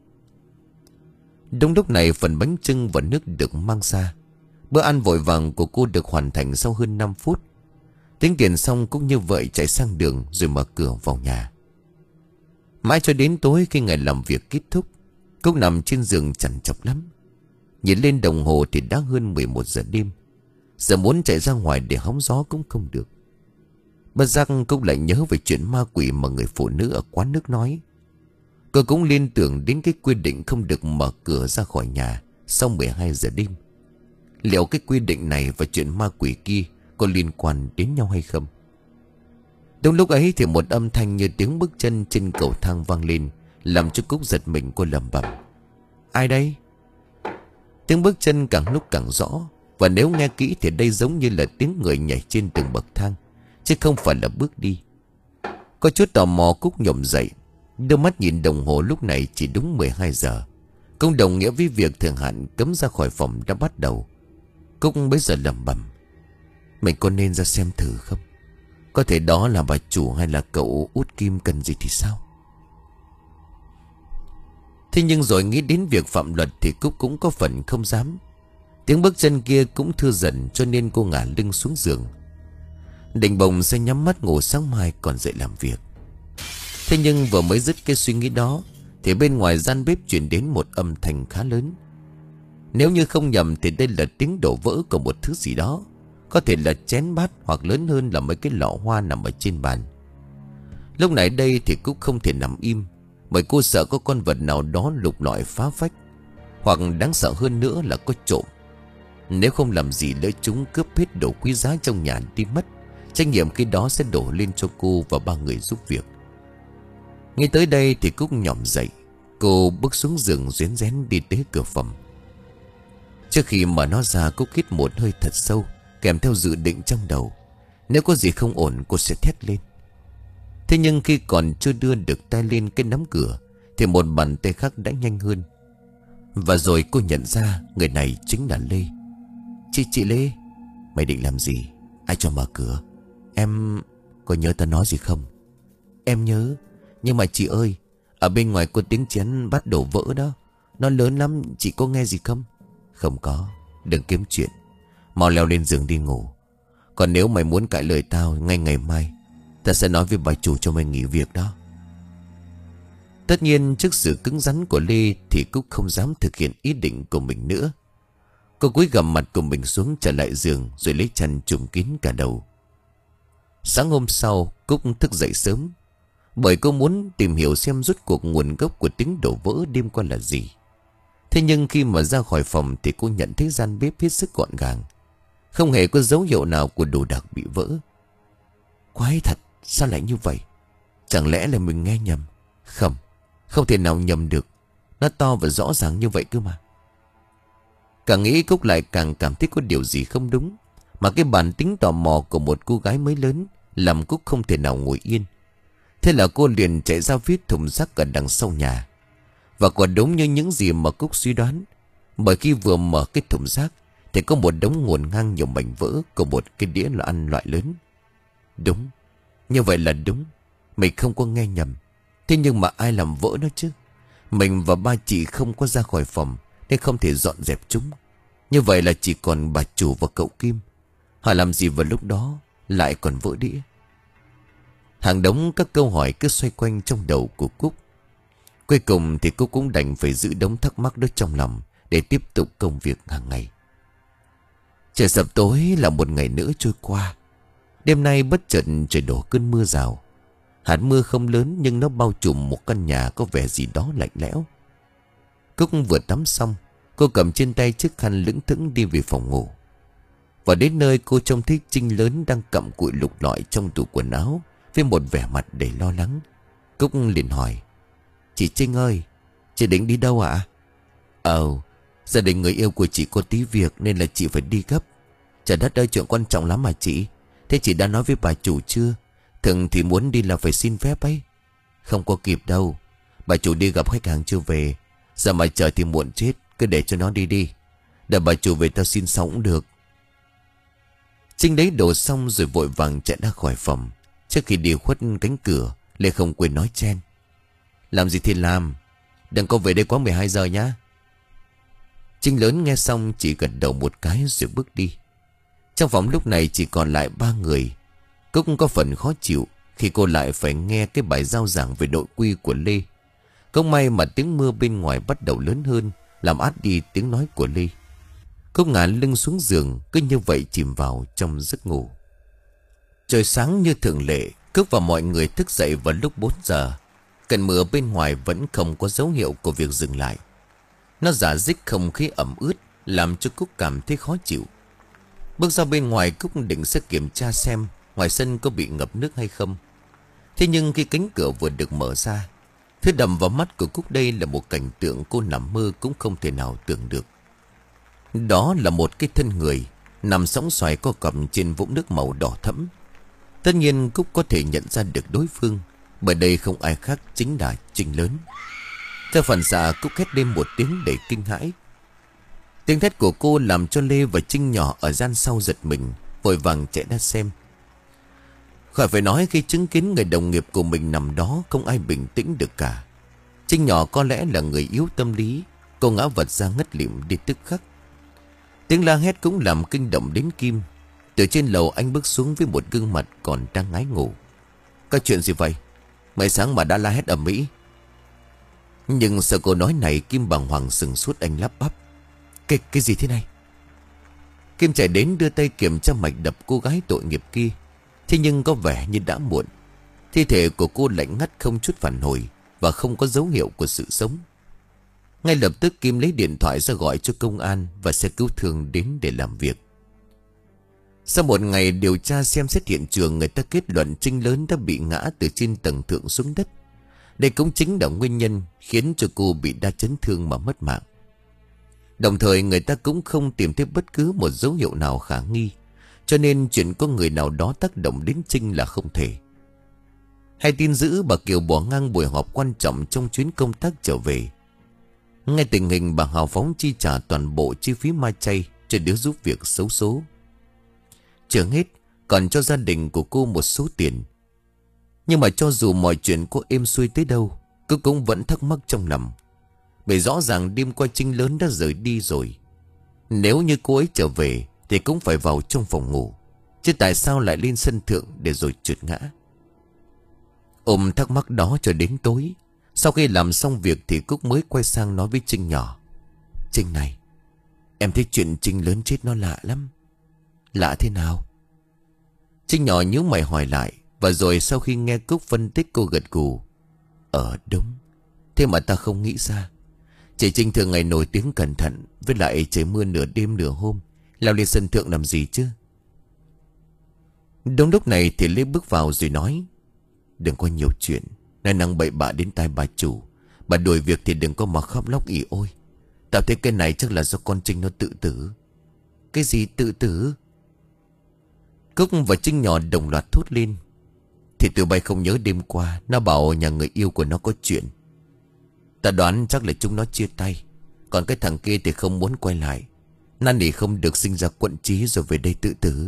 Đúng lúc này phần bánh chưng và nước được mang ra. Bữa ăn vội vàng của cô được hoàn thành sau hơn năm phút. Tính tiền xong cũng như vậy chạy sang đường rồi mở cửa vào nhà. Mãi cho đến tối khi ngày làm việc kết thúc, Cúc nằm trên giường chằn chọc lắm. Nhìn lên đồng hồ thì đã hơn mười một giờ đêm. Giờ muốn chạy ra ngoài để hóng gió cũng không được. Bất giác Cúc lại nhớ về chuyện ma quỷ mà người phụ nữ ở quán nước nói. Cô cũng liên tưởng đến cái quy định không được mở cửa ra khỏi nhà sau mười hai giờ đêm. Liệu cái quy định này và chuyện ma quỷ kia có liên quan đến nhau hay không? Đúng lúc ấy thì một âm thanh như tiếng bước chân trên cầu thang vang lên, làm cho Cúc giật mình. Cô lẩm bẩm: Ai đây? Tiếng bước chân càng lúc càng rõ, và nếu nghe kỹ thì đây giống như là tiếng người nhảy trên từng bậc thang, chứ không phải là bước đi. Có chút tò mò, Cúc nhổm dậy, đưa mắt nhìn đồng hồ. Lúc này chỉ đúng mười hai giờ, cũng đồng nghĩa với việc thời hạn cấm ra khỏi phòng đã bắt đầu. Cúc bây giờ lẩm bẩm: Mình có nên ra xem thử không? Có thể đó là bà chủ hay là cậu út Kim cần gì thì sao? Thế nhưng rồi nghĩ đến việc phạm luật thì Cúc cũng có phần không dám. Tiếng bước chân kia cũng thưa dần, cho nên cô ngả lưng xuống giường, định bồng sẽ nhắm mắt ngủ sáng mai còn dậy làm việc. Thế nhưng vừa mới dứt cái suy nghĩ đó thì bên ngoài gian bếp truyền đến một âm thanh khá lớn. Nếu như không nhầm thì đây là tiếng đổ vỡ của một thứ gì đó, có thể là chén bát hoặc lớn hơn là mấy cái lọ hoa nằm ở trên bàn. Lúc này đây thì Cúc không thể nằm im, bởi cô sợ có con vật nào đó lục lọi phá phách, hoặc đáng sợ hơn nữa là có trộm. Nếu không làm gì lỡ chúng cướp hết đồ quý giá trong nhà đi mất, trách nhiệm khi đó sẽ đổ lên cho cô và ba người giúp việc. Ngay tới đây thì Cúc nhỏm dậy. Cô bước xuống giường rén rén đi tới cửa phòng. Trước khi mở nó ra, Cúc hít một hơi thật sâu, kèm theo dự định trong đầu, nếu có gì không ổn cô sẽ thét lên. Thế nhưng khi còn chưa đưa được tay lên cái nắm cửa thì một bàn tay khác đã nhanh hơn. Và rồi cô nhận ra người này chính là Lê. Chị, chị Lê, mày định làm gì? Ai cho mở cửa? Em... Có nhớ tao nói gì không? Em nhớ. Nhưng mà chị ơi, ở bên ngoài có tiếng chén bát đổ vỡ đó. Nó lớn lắm, chị có nghe gì không? Không có, đừng kiếm chuyện. Mau leo lên giường đi ngủ. Còn nếu mày muốn cãi lời tao, ngay ngày mai ta sẽ nói với bà chủ cho mày nghỉ việc đó. Tất nhiên trước sự cứng rắn của Lê thì Cúc không dám thực hiện ý định của mình nữa. Cô cúi gằm mặt của mình xuống trở lại giường, rồi lấy chăn trùm kín cả đầu. Sáng hôm sau Cúc thức dậy sớm, bởi cô muốn tìm hiểu xem rốt cuộc nguồn gốc của tiếng đổ vỡ đêm qua là gì. Thế nhưng khi mà ra khỏi phòng thì cô nhận thấy gian bếp hết sức gọn gàng, không hề có dấu hiệu nào của đồ đạc bị vỡ. Quái thật, sao lại như vậy? Chẳng lẽ là mình nghe nhầm? Không, không thể nào nhầm được. Nó to và rõ ràng như vậy cơ mà. Càng nghĩ Cúc lại càng cảm thấy có điều gì không đúng. Mà cái bản tính tò mò của một cô gái mới lớn làm Cúc không thể nào ngồi yên. Thế là cô liền chạy ra phía thùng rác ở đằng sau nhà. Và quả đúng như những gì mà Cúc suy đoán, bởi khi vừa mở cái thùng rác thì có một đống ngổn ngang nhiều mảnh vỡ của một cái đĩa là ăn loại lớn. Đúng, như vậy là đúng. Mình không có nghe nhầm. Thế nhưng mà ai làm vỡ nó chứ? Mình và ba chị không có ra khỏi phòng nên không thể dọn dẹp chúng. Như vậy là chỉ còn bà chủ và cậu Kim. Họ làm gì vào lúc đó lại còn vỡ đĩa? Hàng đống các câu hỏi cứ xoay quanh trong đầu của Cúc. Cuối cùng thì Cúc cũng đành phải giữ đống thắc mắc đó trong lòng để tiếp tục công việc hàng ngày. Trời sập tối là một ngày nữa trôi qua. Đêm nay bất chợt trời đổ cơn mưa rào. Hạt mưa không lớn nhưng nó bao trùm một căn nhà có vẻ gì đó lạnh lẽo. Cúc vừa tắm xong, cô cầm trên tay chiếc khăn lững thững đi về phòng ngủ. Và đến nơi cô trông thấy Trinh lớn đang cặm cụi lục lọi trong tủ quần áo với một vẻ mặt đầy lo lắng. Cúc liền hỏi: Chị Trinh ơi, chị định đi đâu ạ? Ờ, gia đình người yêu của chị có tí việc nên là chị phải đi gấp. Trời đất ơi, chuyện quan trọng lắm mà chị. Thế chị đã nói với bà chủ chưa? Thường thì muốn đi là phải xin phép ấy. Không có kịp đâu. Bà chủ đi gặp khách hàng chưa về. Giờ mà chờ thì muộn chết. Cứ để cho nó đi đi. Đợi bà chủ về tao xin xong cũng được. Trinh lấy đồ xong rồi vội vàng chạy ra khỏi phòng. Trước khi đi khuất cánh cửa, Lê không quên nói chen: Làm gì thì làm, đừng có về đây quá mười hai giờ nhá. Trinh lớn nghe xong chỉ gật đầu một cái rồi bước đi. Trong phòng lúc này chỉ còn lại ba người. Cúc có phần khó chịu khi cô lại phải nghe cái bài giao giảng về nội quy của Lê. Không may mà tiếng mưa bên ngoài bắt đầu lớn hơn, làm át đi tiếng nói của Lê. Cúc ngả lưng xuống giường, cứ như vậy chìm vào trong giấc ngủ. Trời sáng như thường lệ, Cúc và mọi người thức dậy vào lúc bốn giờ. Cơn mưa bên ngoài vẫn không có dấu hiệu của việc dừng lại. Nó rả rích không khí ẩm ướt, làm cho Cúc cảm thấy khó chịu. Bước ra bên ngoài, Cúc định sẽ kiểm tra xem ngoài sân có bị ngập nước hay không. Thế nhưng khi cánh cửa vừa được mở ra, thứ đầm vào mắt của Cúc đây là một cảnh tượng cô nằm mơ cũng không thể nào tưởng được. Đó là một cái thân người nằm sóng xoài co cằm trên vũng nước màu đỏ thẫm. Tất nhiên Cúc có thể nhận ra được đối phương, bởi đây không ai khác chính là Trinh lớn. Theo phản xạ, Cúc hét lên một tiếng để kinh hãi. Tiếng thét của cô làm cho Lê và Trinh nhỏ ở gian sau giật mình, vội vàng chạy ra xem. Khỏi phải nói, khi chứng kiến người đồng nghiệp của mình nằm đó, không ai bình tĩnh được cả. Trinh nhỏ có lẽ là người yếu tâm lý, cô ngã vật ra ngất lịm đi tức khắc. Tiếng la hét cũng làm kinh động đến Kim. Từ trên lầu anh bước xuống với một gương mặt còn đang ngái ngủ. Có chuyện gì vậy? Mấy sáng mà đã la hét ầm ĩ. Nhưng sợ cô nói này, Kim bàng hoàng sừng sốt, anh lắp bắp. Cái, cái gì thế này? Kim chạy đến đưa tay kiểm tra mạch đập cô gái tội nghiệp kia. Thế nhưng có vẻ như đã muộn. Thi thể của cô lạnh ngắt, không chút phản hồi và không có dấu hiệu của sự sống. Ngay lập tức Kim lấy điện thoại ra gọi cho công an và xe cứu thương đến để làm việc. Sau một ngày điều tra xem xét hiện trường, người ta kết luận Trinh Lớn đã bị ngã từ trên tầng thượng xuống đất. Đây cũng chính là nguyên nhân khiến cho cô bị đa chấn thương mà mất mạng. Đồng thời người ta cũng không tìm thấy bất cứ một dấu hiệu nào khả nghi, cho nên chuyện có người nào đó tác động đến Trinh là không thể. Hay tin dữ bà Kiều bỏ ngang buổi họp quan trọng trong chuyến công tác trở về. Ngay tình hình bà hào phóng chi trả toàn bộ chi phí ma chay cho đứa giúp việc xấu số. Chưa hết, còn cho gia đình của cô một số tiền. Nhưng mà cho dù mọi chuyện có êm xuôi tới đâu, cô cũng vẫn thắc mắc trong lòng. Bởi rõ ràng đêm qua Trinh Lớn đã rời đi rồi. Nếu như cô ấy trở về thì cũng phải vào trong phòng ngủ, chứ tại sao lại lên sân thượng để rồi trượt ngã? Ôm thắc mắc đó cho đến tối. Sau khi làm xong việc thì Cúc mới quay sang nói với Trinh nhỏ. Trinh này, em thấy chuyện Trinh Lớn chết nó lạ lắm. Lạ thế nào? Trinh nhỏ nhíu mày hỏi lại. Và rồi sau khi nghe Cúc phân tích, cô gật gù. Ờ đúng. Thế mà ta không nghĩ ra. Chị Trinh thường ngày nổi tiếng cẩn thận, với lại trời mưa nửa đêm nửa hôm, leo lên sân thượng làm gì chứ? Đúng lúc này thì Lê bước vào rồi nói. Đừng có nhiều chuyện, nói năng bậy bạ đến tai bà chủ. Bà đuổi việc thì đừng có mà khóc lóc ỉ ôi. Tao thấy cái này chắc là do con Trinh nó tự tử. Cái gì tự tử? Cúc và Trinh nhỏ đồng loạt thốt lên. Thì tụi bay không nhớ đêm qua nó bảo nhà người yêu của nó có chuyện. Ta đoán chắc là chúng nó chia tay. Còn cái thằng kia thì không muốn quay lại. Năn nỉ không được sinh ra quẫn trí rồi về đây tự tử.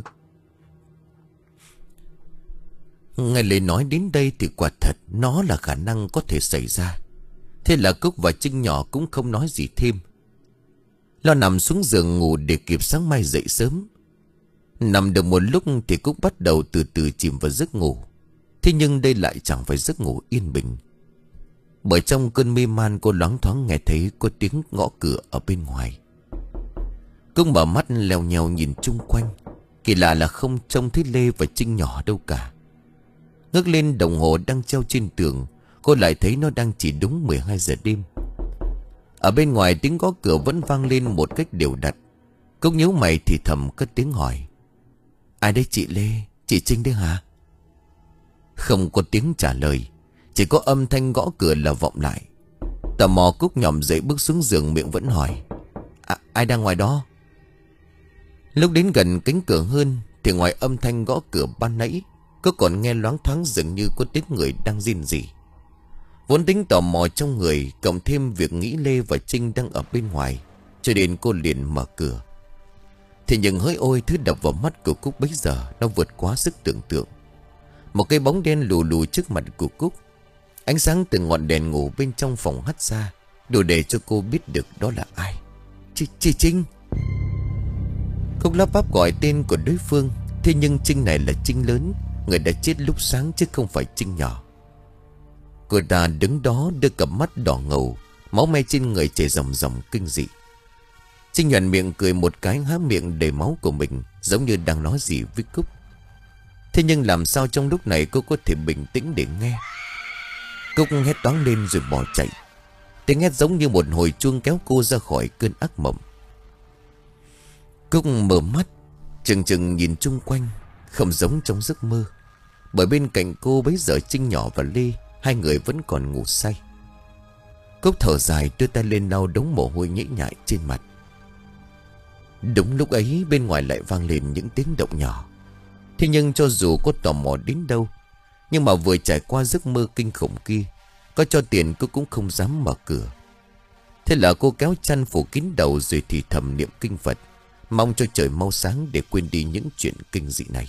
Ngay lời nói đến đây thì quả thật nó là khả năng có thể xảy ra. Thế là Cúc và Trinh nhỏ cũng không nói gì thêm. Lo nằm xuống giường ngủ để kịp sáng mai dậy sớm. Nằm được một lúc thì Cúc bắt đầu từ từ chìm vào giấc ngủ. Thế nhưng đây lại chẳng phải giấc ngủ yên bình. Bởi trong cơn mê man cô loáng thoáng nghe thấy có tiếng gõ cửa ở bên ngoài. Cúc mở mắt lèo nhèo nhìn chung quanh. Kỳ lạ là không trông thấy Lê và Trinh nhỏ đâu cả. Ngước lên đồng hồ đang treo trên tường, cô lại thấy nó đang chỉ đúng mười hai giờ đêm. Ở bên ngoài tiếng gõ cửa vẫn vang lên một cách đều đặn. Cúc nhíu mày thì thầm cất tiếng hỏi. Ai đấy chị Lê? Chị Trinh đấy hả? Không có tiếng trả lời, chỉ có âm thanh gõ cửa là vọng lại. Tò mò Cúc nhòm dậy bước xuống giường, miệng vẫn hỏi. À, ai đang ngoài đó? Lúc đến gần cánh cửa hơn thì ngoài âm thanh gõ cửa ban nãy, cô còn nghe loáng thoáng dường như có tiếng người đang rên rỉ. Vốn tính tò mò trong người, cộng thêm việc nghĩ Lê và Trinh đang ở bên ngoài, cho nên cô liền mở cửa. Thì nhưng hỡi ôi, thứ đập vào mắt của Cúc bấy giờ nó vượt quá sức tưởng tượng. Một cái bóng đen lù lù trước mặt của Cúc. Ánh sáng từ ngọn đèn ngủ bên trong phòng hắt ra, đủ để cho cô biết được đó là ai. Chị, chị Trinh. Cúc lắp bắp gọi tên của đối phương. Thế nhưng Trinh này là Trinh Lớn, người đã chết lúc sáng chứ không phải Trinh nhỏ. Cô ta đứng đó đưa cặp mắt đỏ ngầu, máu me trên người chảy ròng ròng kinh dị. Trinh nhoẻn miệng cười một cái, há miệng đầy máu của mình, giống như đang nói gì với Cúc. Thế nhưng làm sao trong lúc này cô có thể bình tĩnh để nghe? Cúc hét toáng lên rồi bỏ chạy. Tiếng hét giống như một hồi chuông kéo cô ra khỏi cơn ác mộng. Cúc mở mắt chừng chừng nhìn chung quanh, không giống trong giấc mơ. Bởi bên cạnh cô bấy giờ Trinh nhỏ và Lê, hai người vẫn còn ngủ say. Cúc thở dài đưa tay lên lau đống mồ hôi nhễ nhại trên mặt. Đúng lúc ấy bên ngoài lại vang lên những tiếng động nhỏ. Thế nhưng cho dù có tò mò đến đâu, nhưng mà vừa trải qua giấc mơ kinh khủng kia, có cho tiền cô cũng không dám mở cửa. Thế là cô kéo chăn phủ kín đầu rồi thì thầm niệm kinh Phật, mong cho trời mau sáng để quên đi những chuyện kinh dị này.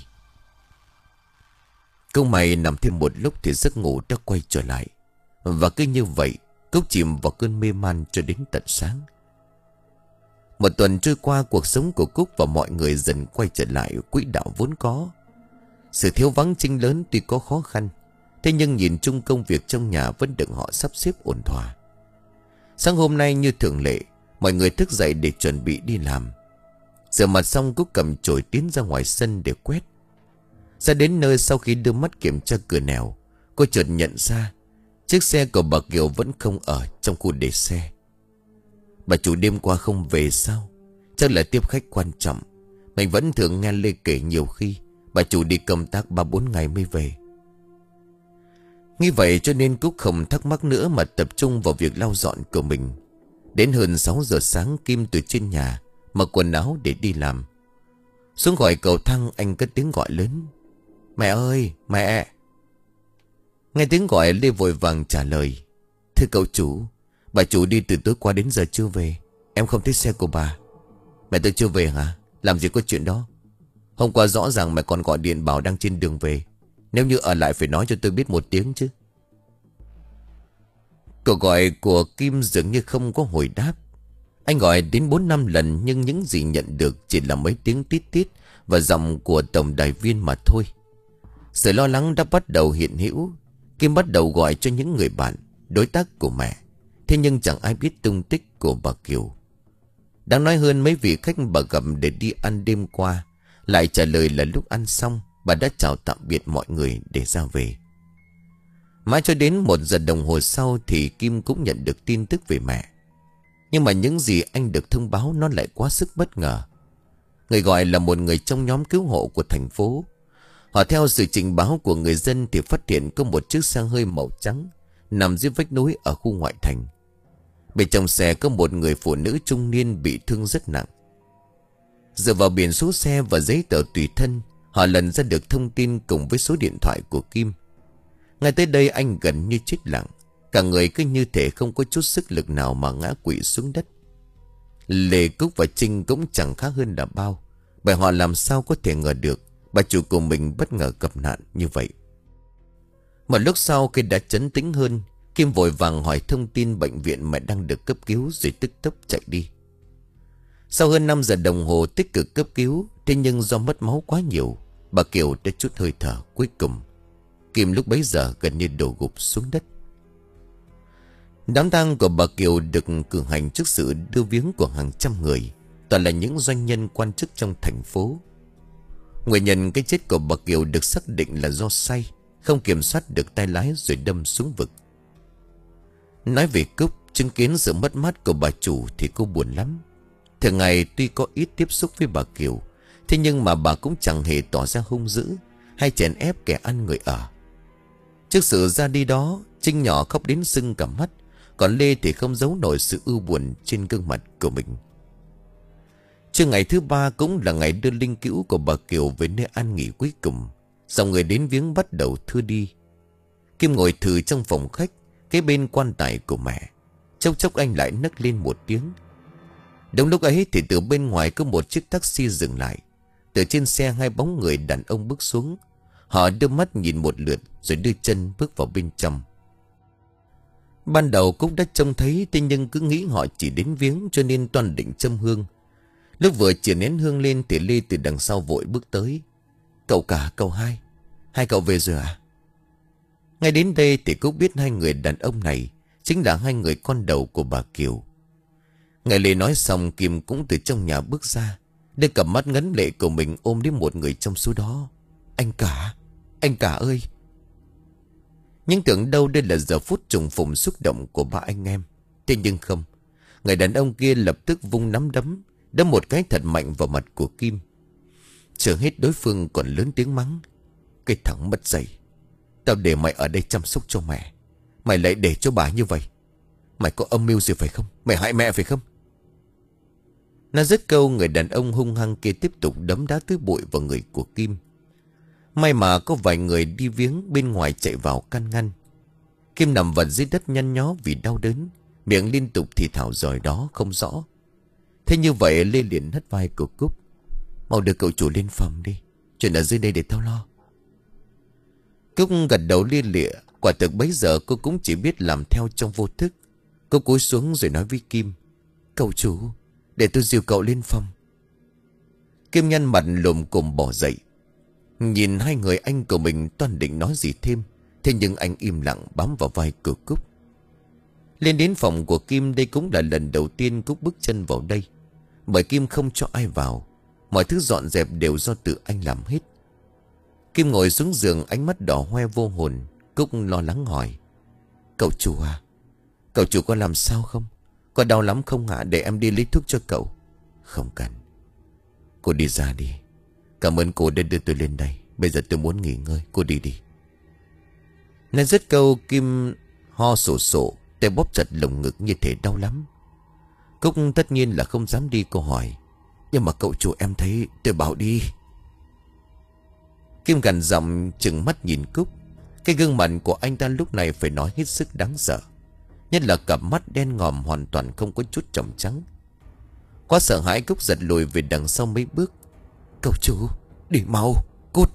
Câu mày nằm thêm một lúc thì giấc ngủ đã quay trở lại. Và cứ như vậy Cúc chìm vào cơn mê man cho đến tận sáng. Một tuần trôi qua, cuộc sống của Cúc và mọi người dần quay trở lại quỹ đạo vốn có. Sự thiếu vắng Trinh lớn tuy có khó khăn, thế nhưng nhìn chung công việc trong nhà vẫn được họ sắp xếp ổn thỏa. Sáng hôm nay như thường lệ, mọi người thức dậy để chuẩn bị đi làm. Rửa mặt xong, Cúc cầm chổi tiến ra ngoài sân để quét. Ra đến nơi, sau khi đưa mắt kiểm tra cửa nẻo, cô chợt nhận ra chiếc xe của bà Kiều vẫn không ở trong khu để xe. Bà chủ đêm qua không về sao? Chắc là tiếp khách quan trọng. Mình vẫn thường nghe Lê kể nhiều khi bà chủ đi công tác ba bốn ngày mới về. Nghĩ vậy cho nên Cúc không thắc mắc nữa mà tập trung vào việc lau dọn của mình. Đến hơn sáu giờ sáng, Kim từ trên nhà mặc quần áo để đi làm. Xuống khỏi cầu thang, anh cất tiếng gọi lớn: "Mẹ ơi, mẹ!" Nghe tiếng gọi, Lê vội vàng trả lời: "Thưa cậu chủ, bà chủ đi từ tối qua đến giờ chưa về. Em không thấy xe của bà." "Mẹ tôi chưa về hả? Làm gì có chuyện đó. Hôm qua rõ ràng mẹ còn gọi điện bảo đang trên đường về. Nếu như ở lại phải nói cho tôi biết một tiếng chứ." Cuộc gọi của Kim dường như không có hồi đáp. Anh gọi đến bốn năm lần nhưng những gì nhận được chỉ là mấy tiếng tít tít và giọng của tổng đài viên mà thôi. Sự lo lắng đã bắt đầu hiện hữu. Kim bắt đầu gọi cho những người bạn, đối tác của mẹ. Thế nhưng chẳng ai biết tung tích của bà Kiều. Đáng nói hơn, mấy vị khách bà gặp để đi ăn đêm qua lại trả lời là lúc ăn xong bà đã chào tạm biệt mọi người để ra về. Mãi cho đến một giờ đồng hồ sau thì Kim cũng nhận được tin tức về mẹ. Nhưng mà những gì anh được thông báo nó lại quá sức bất ngờ. Người gọi là một người trong nhóm cứu hộ của thành phố. Họ theo sự trình báo của người dân thì phát hiện có một chiếc xe hơi màu trắng nằm dưới vách núi ở khu ngoại thành. Bên trong xe có một người phụ nữ trung niên bị thương rất nặng. Dựa vào biển số xe và giấy tờ tùy thân, họ lần ra được thông tin cùng với số điện thoại của Kim. Ngay tới đây anh gần như chết lặng. Cả người cứ như thể không có chút sức lực nào mà ngã quỵ xuống đất. Lê, Cúc và Trinh cũng chẳng khác hơn là bao. Bởi họ làm sao có thể ngờ được bà chủ của mình bất ngờ gặp nạn như vậy. Một lúc sau khi đã trấn tĩnh hơn, Kim vội vàng hỏi thông tin bệnh viện mẹ đang được cấp cứu rồi tức tốc chạy đi. Sau hơn năm giờ đồng hồ tích cực cấp cứu, thế nhưng do mất máu quá nhiều, bà Kiều đã trút hơi thở cuối cùng. Kim lúc bấy giờ gần như đổ gục xuống đất. Đám tang của bà Kiều được cử hành trước sự đưa viếng của hàng trăm người, toàn là những doanh nhân quan chức trong thành phố. Nguyên nhân cái chết của bà Kiều được xác định là do say, không kiểm soát được tay lái rồi đâm xuống vực. Nói về Cúc, chứng kiến sự mất mát của bà chủ thì cô buồn lắm. Thường ngày tuy có ít tiếp xúc với bà Kiều, thế nhưng mà bà cũng chẳng hề tỏ ra hung dữ hay chèn ép kẻ ăn người ở. Trước sự ra đi đó, Trinh nhỏ khóc đến sưng cả mắt, còn Lê thì không giấu nổi sự ưu buồn trên gương mặt của mình. Trưa ngày thứ ba cũng là ngày đưa linh cữu của bà Kiều về nơi an nghỉ cuối cùng. Dòng người đến viếng bắt đầu thưa đi. Kim ngồi thử trong phòng khách, kế bên quan tài của mẹ. Chốc chốc anh lại nấc lên một tiếng. Đúng lúc ấy thì từ bên ngoài có một chiếc taxi dừng lại. Từ trên xe hai bóng người đàn ông bước xuống. Họ đưa mắt nhìn một lượt rồi đưa chân bước vào bên trong. Ban đầu Cúc đã trông thấy, thế nhưng cứ nghĩ họ chỉ đến viếng cho nên toàn định châm hương. Lúc vừa chỉ nén hương lên thì Lê từ đằng sau vội bước tới. Cậu cả, cậu hai, hai cậu về rồi à? Ngay đến đây thì Cúc biết hai người đàn ông này chính là hai người con đầu của bà Kiều. Ngày Lê nói xong, Kim cũng từ trong nhà bước ra, đưa cặp mắt ngấn lệ của mình ôm đến một người trong số đó. Anh cả, anh cả ơi! Nhưng tưởng đâu đây là giờ phút trùng phùng xúc động của ba anh em. Thế nhưng không. Người đàn ông kia lập tức vung nắm đấm, đấm một cái thật mạnh vào mặt của Kim. Chưa hết đối phương còn lớn tiếng mắng. Cái thằng mất dạy, tao để mày ở đây chăm sóc cho mẹ, mày lại để cho bà như vậy. Mày có âm mưu gì phải không? Mày hại mẹ phải không? Nó dứt câu, người đàn ông hung hăng kia tiếp tục đấm đá túi bụi vào người của Kim. May mà có vài người đi viếng bên ngoài chạy vào can ngăn. Kim nằm vật dưới đất nhăn nhó vì đau đớn, miệng liên tục thì thào rồi đó không rõ. Thế như vậy Lê liền hất vai của Cúc. Mau đưa cậu chủ lên phòng đi, chuyện ở dưới đây để tao lo. Cúc gật đầu lia lịa. Quả thực bấy giờ cô cũng chỉ biết làm theo trong vô thức. Cô cúi xuống rồi nói với Kim. Cậu chủ, Để tôi dìu cậu lên phòng. Kim nhăn mặt lồm cồm bỏ dậy. Nhìn hai người anh của mình toan định nói gì thêm, thế nhưng anh im lặng bám vào vai của Cúc. Lên đến phòng của Kim, đây cũng là lần đầu tiên Cúc bước chân vào đây. Bởi Kim không cho ai vào, mọi thứ dọn dẹp đều do tự anh làm hết. Kim ngồi xuống giường, ánh mắt đỏ hoe vô hồn. Cúc lo lắng hỏi: Cậu chủ à, cậu chủ có làm sao không? Có đau lắm không hả? Để em đi lấy thuốc cho cậu. Không cần. Cô đi ra đi. Cảm ơn cô đã đưa tôi lên đây. Bây giờ tôi muốn nghỉ ngơi. Cô đi đi. Nói dứt câu, Kim ho sổ sổ, tay bóp chặt lồng ngực như thể đau lắm. Cúc tất nhiên là không dám đi. Cô hỏi: Nhưng mà cậu chủ, em thấy tôi bảo đi. Kim gằn giọng trừng mắt nhìn Cúc. Cái gương mặt của anh ta lúc này phải nói hết sức đáng sợ. Nhất là cặp mắt đen ngòm hoàn toàn không có chút tròng trắng. Quá sợ hãi, Cúc giật lùi về đằng sau mấy bước. Cậu chủ, đi mau, cút.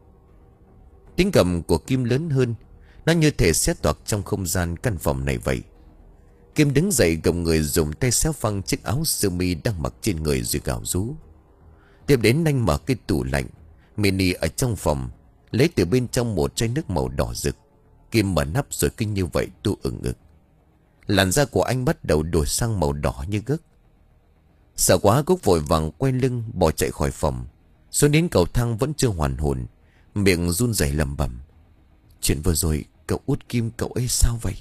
Tiếng gầm của Kim lớn hơn. Nó như thể xé toạc trong không gian căn phòng này vậy. Kim đứng dậy gồng người, dùng tay xéo phăng chiếc áo sơ mi đang mặc trên người rồi gào rú. Tiếp đến anh mở cái tủ lạnh mini ở trong phòng, lấy từ bên trong một chai nước màu đỏ rực. Kim mở nắp rồi kinh như vậy tu ừng ực. Làn da của anh bắt đầu đổi sang màu đỏ như gấc. Sợ quá, Cúc vội vàng quay lưng bỏ chạy khỏi phòng. Xuống đến cầu thang vẫn chưa hoàn hồn, miệng run rẩy lẩm bẩm: Chuyện vừa rồi cậu út Kim cậu ấy sao vậy?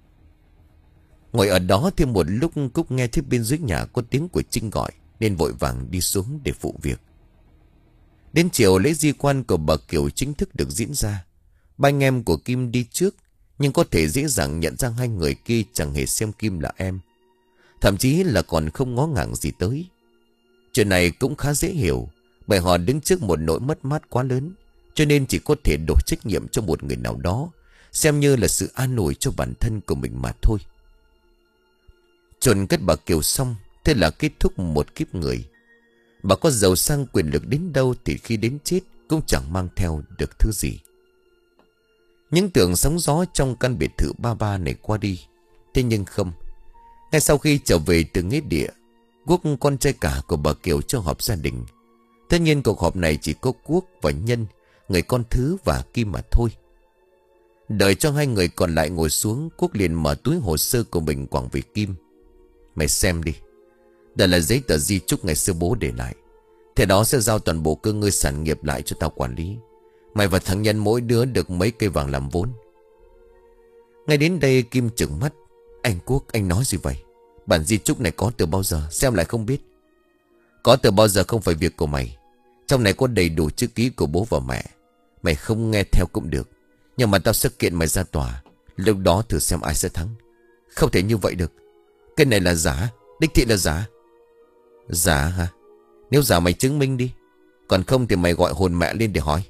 Ngồi ở đó thêm một lúc, Cúc nghe thấy bên dưới nhà có tiếng của Trinh gọi, nên vội vàng đi xuống để phụ việc. Đến chiều, lễ di quan của bà Kiều chính thức được diễn ra. Ba anh em của Kim đi trước, nhưng có thể dễ dàng nhận ra hai người kia chẳng hề xem Kim là em, thậm chí là còn không ngó ngàng gì tới. Chuyện này cũng khá dễ hiểu, bởi họ đứng trước một nỗi mất mát quá lớn, cho nên chỉ có thể đổ trách nhiệm cho một người nào đó, xem như là sự an ủi cho bản thân của mình mà thôi. Chôn cất bà Kiều xong, thế là kết thúc một kiếp người. Bà có giàu sang quyền lực đến đâu thì khi đến chết cũng chẳng mang theo được thứ gì. Những tưởng sóng gió trong căn biệt thự ba ba này qua đi. Thế nhưng không. Ngay sau khi trở về từ nghĩa địa, Quốc, con trai cả của bà Kiều, cho họp gia đình. Tất nhiên cuộc họp này chỉ có Quốc và Nhân, người con thứ, và Kim mà thôi. Đợi cho hai người còn lại ngồi xuống, Quốc liền mở túi hồ sơ của mình quẳng về Kim. Mày xem đi. Đây là giấy tờ di chúc ngày xưa bố để lại. Thế đó sẽ giao toàn bộ cơ ngơi sản nghiệp lại cho tao quản lý. Mày và thằng Nhân mỗi đứa được mấy cây vàng làm vốn. Ngay đến đây Kim trừng mắt. Anh Quốc, anh nói gì vậy? Bản di chúc này có từ bao giờ? Xem lại không biết. Có từ bao giờ không phải việc của mày. Trong này có đầy đủ chữ ký của bố và mẹ. Mày không nghe theo cũng được, nhưng mà tao sẽ kiện mày ra tòa. Lúc đó thử xem ai sẽ thắng. Không thể như vậy được. Cái này là giả. Đích thị là giả. Giả hả? Nếu giả mày chứng minh đi. Còn không thì mày gọi hồn mẹ lên để hỏi.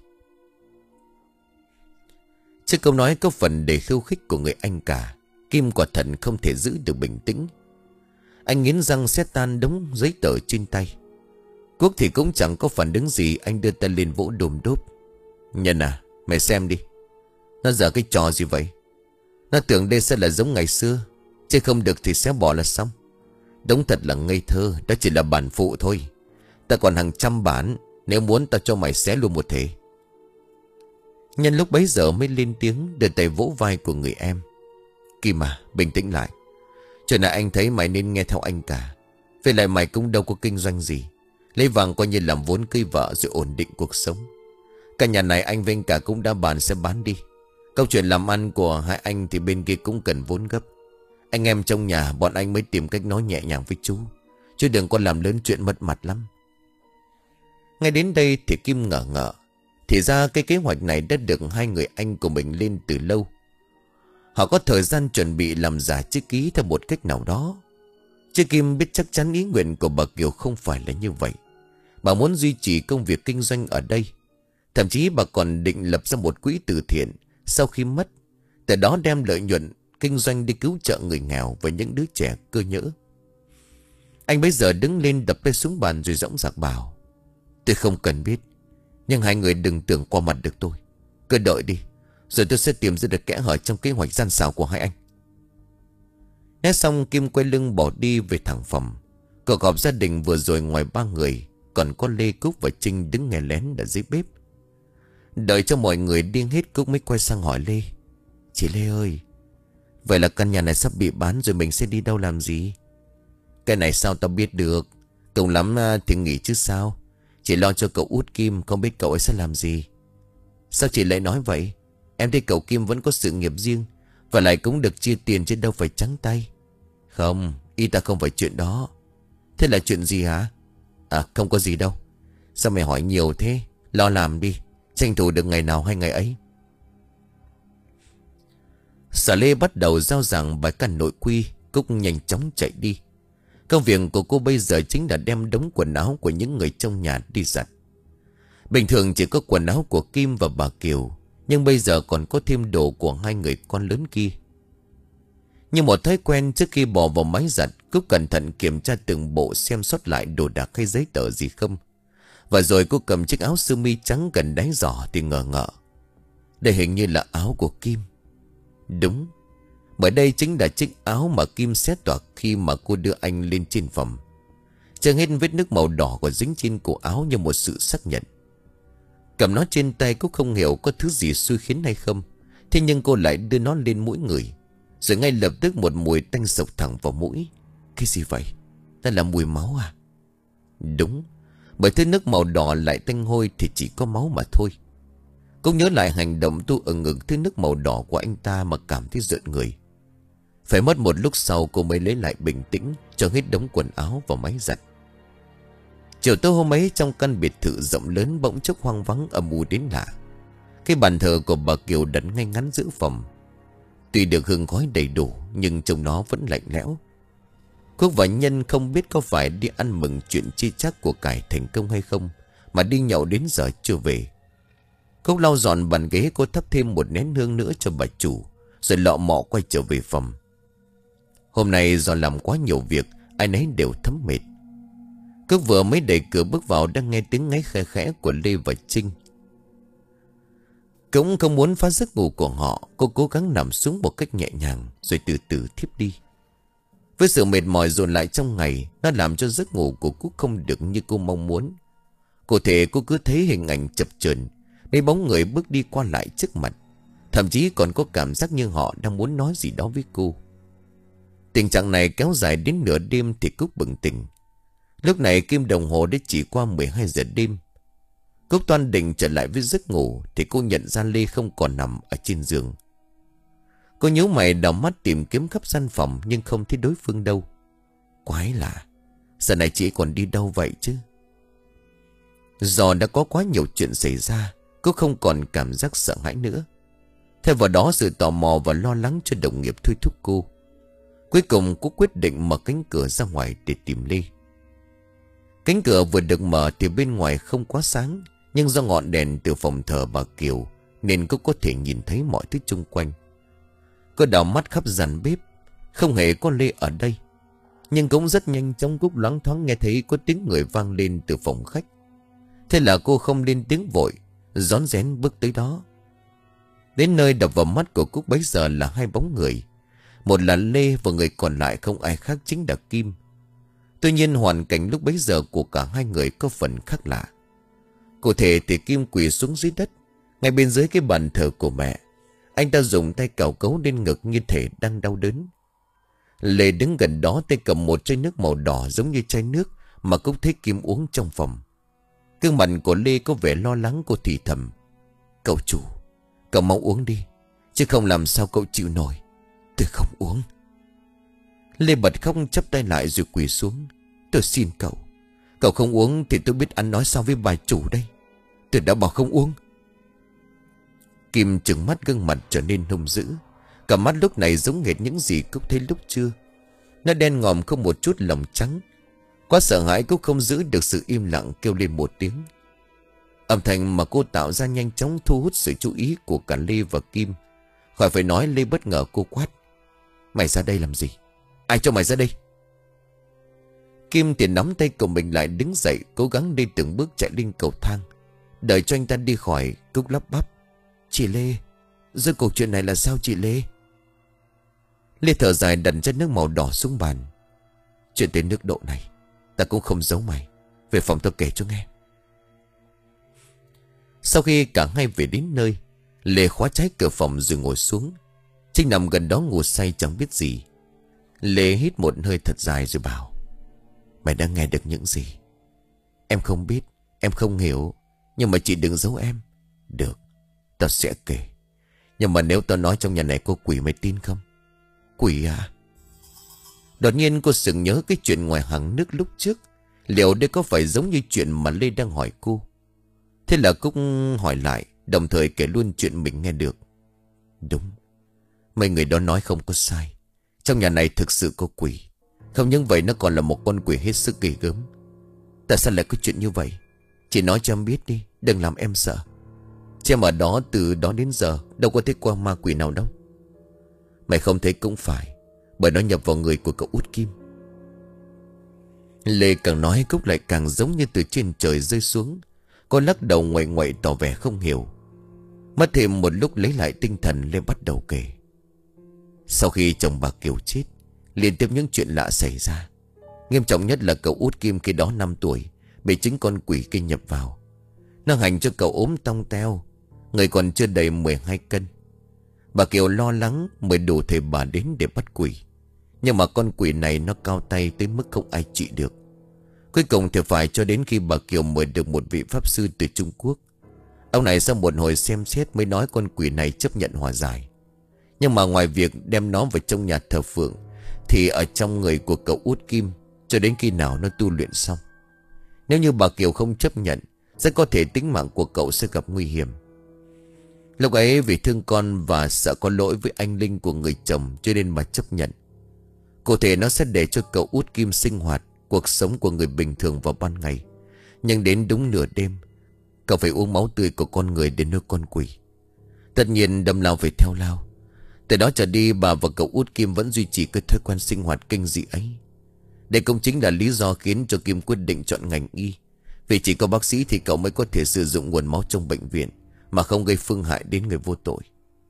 Trước câu nói có phần để khiêu khích của người anh cả, Kim quả thật không thể giữ được bình tĩnh. Anh nghiến răng xé tan đống giấy tờ trên tay. Quốc thì cũng chẳng có phản ứng gì. Anh đưa tay lên vỗ đùm đốp. Nhân à, mày xem đi. Nó dở cái trò gì vậy? Nó tưởng đây sẽ là giống ngày xưa, chứ không được thì sẽ bỏ là xong. Đúng thật là ngây thơ. Đó chỉ là bản phụ thôi. Ta còn hàng trăm bản. Nếu muốn ta cho mày xé luôn một thể. Nhân lúc bấy giờ mới lên tiếng, đưa tay vỗ vai của người em. Kim à, bình tĩnh lại. Chuyện này anh thấy mày nên nghe theo anh cả. Về lại mày cũng đâu có kinh doanh gì. Lấy vàng coi như làm vốn cưới vợ rồi ổn định cuộc sống. Cả nhà này anh với anh cả cũng đã bàn sẽ bán đi. Câu chuyện làm ăn của hai anh thì bên kia cũng cần vốn gấp. Anh em trong nhà bọn anh mới tìm cách nói nhẹ nhàng với chú, chứ đừng có làm lớn chuyện mất mặt lắm. Ngay đến đây thì Kim ngờ ngợ. Thì ra cái kế hoạch này đã được hai người anh của mình lên từ lâu. Họ có thời gian chuẩn bị làm giả chữ ký theo một cách nào đó. Chứ Kim biết chắc chắn ý nguyện của bà Kiều không phải là như vậy. Bà muốn duy trì công việc kinh doanh ở đây. Thậm chí bà còn định lập ra một quỹ từ thiện sau khi mất, từ đó đem lợi nhuận kinh doanh đi cứu trợ người nghèo và những đứa trẻ cơ nhỡ. Anh bây giờ đứng lên đập tay xuống bàn rồi dõng dạc bảo: Tôi không cần biết, nhưng hai người đừng tưởng qua mặt được tôi. Cứ đợi đi, rồi tôi sẽ tìm ra được kẽ hở trong kế hoạch gian xảo của hai anh. Nói xong Kim quay lưng bỏ đi về thẳng phòng. Cuộc họp gia đình vừa rồi ngoài ba người, còn có Lê, Cúc và Trinh đứng nghe lén ở dưới bếp. Đợi cho mọi người đi hết, Cúc mới quay sang hỏi Lê: Chị Lê ơi, vậy là căn nhà này sắp bị bán rồi, mình sẽ đi đâu làm gì? Cái này sao tao biết được. Cùng lắm thì nghỉ chứ sao. Chỉ lo cho cậu út Kim, không biết cậu ấy sẽ làm gì. Sao chị lại nói vậy? Em thấy cậu Kim vẫn có sự nghiệp riêng, và lại cũng được chia tiền chứ đâu phải trắng tay. Không, ý ta không phải chuyện đó. Thế là chuyện gì hả? À, không có gì đâu. Sao mày hỏi nhiều thế? Lo làm đi, tranh thủ được ngày nào hay ngày ấy. Sở Lê bắt đầu giao giảng bài căn nội quy. Cúc nhanh chóng chạy đi. Công việc của cô bây giờ chính là đem đống quần áo của những người trong nhà đi giặt. Bình thường chỉ có quần áo của Kim và bà Kiều, nhưng bây giờ còn có thêm đồ của hai người con lớn kia. Như một thói quen, trước khi bỏ vào máy giặt, Cúc cẩn thận kiểm tra từng bộ xem sót lại đồ đạc hay giấy tờ gì không. Và rồi cô cầm chiếc áo sơ mi trắng gần đáy giỏ thì ngờ ngợ. Đây hình như là áo của Kim. Đúng, bởi đây chính là chiếc áo mà Kim xé toạc khi mà cô đưa anh lên trên phòng. Trên hết vết nước màu đỏ của dính trên cổ áo như một sự xác nhận. Cầm nó trên tay, cô không hiểu có thứ gì xui khiến hay không. Thế nhưng cô lại đưa nó lên mũi người, rồi ngay lập tức một mùi tanh sộc thẳng vào mũi. Cái gì vậy? Đó là mùi máu à? Đúng, bởi thứ nước màu đỏ lại tanh hôi thì chỉ có máu mà thôi. Cô nhớ lại hành động tu ở ngực thứ nước màu đỏ của anh ta mà cảm thấy rợn người. Phải mất một lúc sau cô mới lấy lại bình tĩnh, cho hết đống quần áo vào máy giặt. Chiều tối hôm ấy, trong căn biệt thự rộng lớn bỗng chốc hoang vắng âm u đến lạ. Cái bàn thờ của bà Kiều đặt ngay ngắn giữa phòng. Tuy được hương khói đầy đủ, nhưng trông nó vẫn lạnh lẽo. Cúc và Nhân không biết có phải đi ăn mừng chuyện chia chác của cải thành công hay không, mà đi nhậu đến giờ chưa về. Cúc lau dọn bàn ghế, cô thắp thêm một nén hương nữa cho bà chủ, rồi lọ mọ quay trở về phòng. Hôm nay do làm quá nhiều việc, ai nấy đều thấm mệt. Cúc vừa mới đẩy cửa bước vào đang nghe tiếng ngáy khẽ khẽ của Lê và Trinh. Cũng không muốn phá giấc ngủ của họ, cô cố gắng nằm xuống một cách nhẹ nhàng, rồi từ từ thiếp đi. Với sự mệt mỏi dồn lại trong ngày, nó làm cho giấc ngủ của Cúc không được như cô mong muốn. Cụ thể cô cứ thấy hình ảnh chập chờn, mấy bóng người bước đi qua lại trước mặt. Thậm chí còn có cảm giác như họ đang muốn nói gì đó với cô. Tình trạng này kéo dài đến nửa đêm thì Cúc bừng tỉnh. Lúc này kim đồng hồ đã chỉ qua mười hai giờ đêm. Cúc toan định trở lại với giấc ngủ thì cô nhận ra Lê không còn nằm ở trên giường. Cô nhíu mày đảo mắt tìm kiếm khắp gian phòng nhưng không thấy đối phương đâu. Quái lạ, giờ này chị còn đi đâu vậy chứ? Do đã có quá nhiều chuyện xảy ra, cô không còn cảm giác sợ hãi nữa. Thêm vào đó sự tò mò và lo lắng cho đồng nghiệp thôi thúc cô. Cuối cùng cô quyết định mở cánh cửa ra ngoài để tìm Lê. Cánh cửa vừa được mở thì bên ngoài không quá sáng, nhưng do ngọn đèn từ phòng thờ bà Kiều nên cô có thể nhìn thấy mọi thứ xung quanh. Cô đảo mắt khắp gian bếp, không hề có Lê ở đây. Nhưng cũng rất nhanh chóng Cúc loáng thoáng nghe thấy có tiếng người vang lên từ phòng khách. Thế là cô không lên tiếng vội, rón rén bước tới đó. Đến nơi đập vào mắt của Cúc bấy giờ là hai bóng người. Một là Lê và người còn lại không ai khác chính là Kim. Tuy nhiên hoàn cảnh lúc bấy giờ của cả hai người có phần khác lạ. Cụ thể thì Kim quỳ xuống dưới đất, ngay bên dưới cái bàn thờ của mẹ. Anh ta dùng tay cào cấu lên ngực như thể đang đau đớn. Lê đứng gần đó, tay cầm một chai nước màu đỏ giống như chai nước mà Cúc thấy Kim uống trong phòng. Gương mặt của Lê có vẻ lo lắng, cô thì thầm: Cậu chủ, cậu mau uống đi, chứ không làm sao cậu chịu nổi. Tôi không uống. Lê bật khóc chắp tay lại rồi quỳ xuống. Tôi xin cậu, cậu không uống thì tôi biết ăn nói sao với bà chủ đây. Tôi đã bảo không uống. Kim trừng mắt, gương mặt trở nên hung dữ. Cả mắt lúc này giống hệt những gì Cúc thấy lúc trưa. Nó đen ngòm không một chút lòng trắng. Quá sợ hãi, Cúc không giữ được sự im lặng, kêu lên một tiếng. Âm thanh mà cô tạo ra nhanh chóng thu hút sự chú ý của cả Lê và Kim. Khỏi phải nói, Lê bất ngờ cô quát: Mày ra đây làm gì? Ai cho mày ra đây? Kim thì nắm tay của mình lại đứng dậy, cố gắng đi từng bước chạy lên cầu thang. Đợi cho anh ta đi khỏi, Cúc lắp bắp: Chị Lê, rốt cuộc chuyện này là sao chị Lê? Lê thở dài đặt chai nước màu đỏ xuống bàn. Chuyện tới nước độ này, Ta cũng không giấu mày. Về phòng tao kể cho nghe. Sau khi cả hai về đến nơi, Lê khóa trái cửa phòng rồi ngồi xuống. Trinh nằm gần đó ngủ say chẳng biết gì. Lê hít một hơi thật dài rồi bảo: Mày đã nghe được những gì? Em không biết, em không hiểu. Nhưng mà chị đừng giấu em. Được, tao sẽ kể. Nhưng mà nếu tao nói trong nhà này có quỷ, mày tin không? Quỷ à? Đột nhiên cô sừng nhớ cái chuyện ngoài hàng nước lúc trước. Liệu đây có phải giống như chuyện mà Lê đang hỏi cô? Thế là Cúc hỏi lại, đồng thời kể luôn chuyện mình nghe được. Đúng, mấy người đó nói không có sai. Trong nhà này thực sự có quỷ. Không những vậy, nó còn là một con quỷ hết sức ghê gớm. Tại sao lại có chuyện như vậy? Chị nói cho em biết đi, đừng làm em sợ. Chị em ở đó từ đó đến giờ đâu có thấy qua ma quỷ nào đâu. Mày không thấy cũng phải, bởi nó nhập vào người của cậu út Kim. Lê càng nói Cúc lại càng giống như từ trên trời rơi xuống. Cô lắc đầu ngoại ngoại tỏ vẻ không hiểu. Mất thêm một lúc lấy lại tinh thần, Lê bắt đầu kể. Sau khi chồng bà Kiều chết, liên tiếp những chuyện lạ xảy ra. Nghiêm trọng nhất là cậu út Kim khi đó năm tuổi bị chính con quỷ kia nhập vào. Nó hành cho cậu ốm tong teo, người còn chưa đầy mười hai cân. Bà Kiều lo lắng mới đủ thầy bà đến để bắt quỷ. Nhưng mà con quỷ này nó cao tay tới mức không ai trị được. Cuối cùng thì phải cho đến khi bà Kiều mời được một vị pháp sư từ Trung Quốc. Ông này sau một hồi xem xét mới nói con quỷ này chấp nhận hòa giải. Nhưng mà ngoài việc đem nó vào trong nhà thờ phượng, thì ở trong người của cậu út Kim cho đến khi nào nó tu luyện xong. Nếu như bà Kiều không chấp nhận, rất có thể tính mạng của cậu sẽ gặp nguy hiểm. Lúc ấy vì thương con và sợ có lỗi với anh Linh của người chồng, cho nên bà chấp nhận. Cụ thể nó sẽ để cho cậu út Kim sinh hoạt cuộc sống của người bình thường vào ban ngày. Nhưng đến đúng nửa đêm, cậu phải uống máu tươi của con người để nuôi con quỷ. Tất nhiên đâm lao về theo lao. Từ đó trở đi, bà và cậu út Kim vẫn duy trì cái thói quen sinh hoạt kinh dị ấy. Đây cũng chính là lý do khiến cho Kim quyết định chọn ngành y. Vì chỉ có bác sĩ thì cậu mới có thể sử dụng nguồn máu trong bệnh viện mà không gây phương hại đến người vô tội.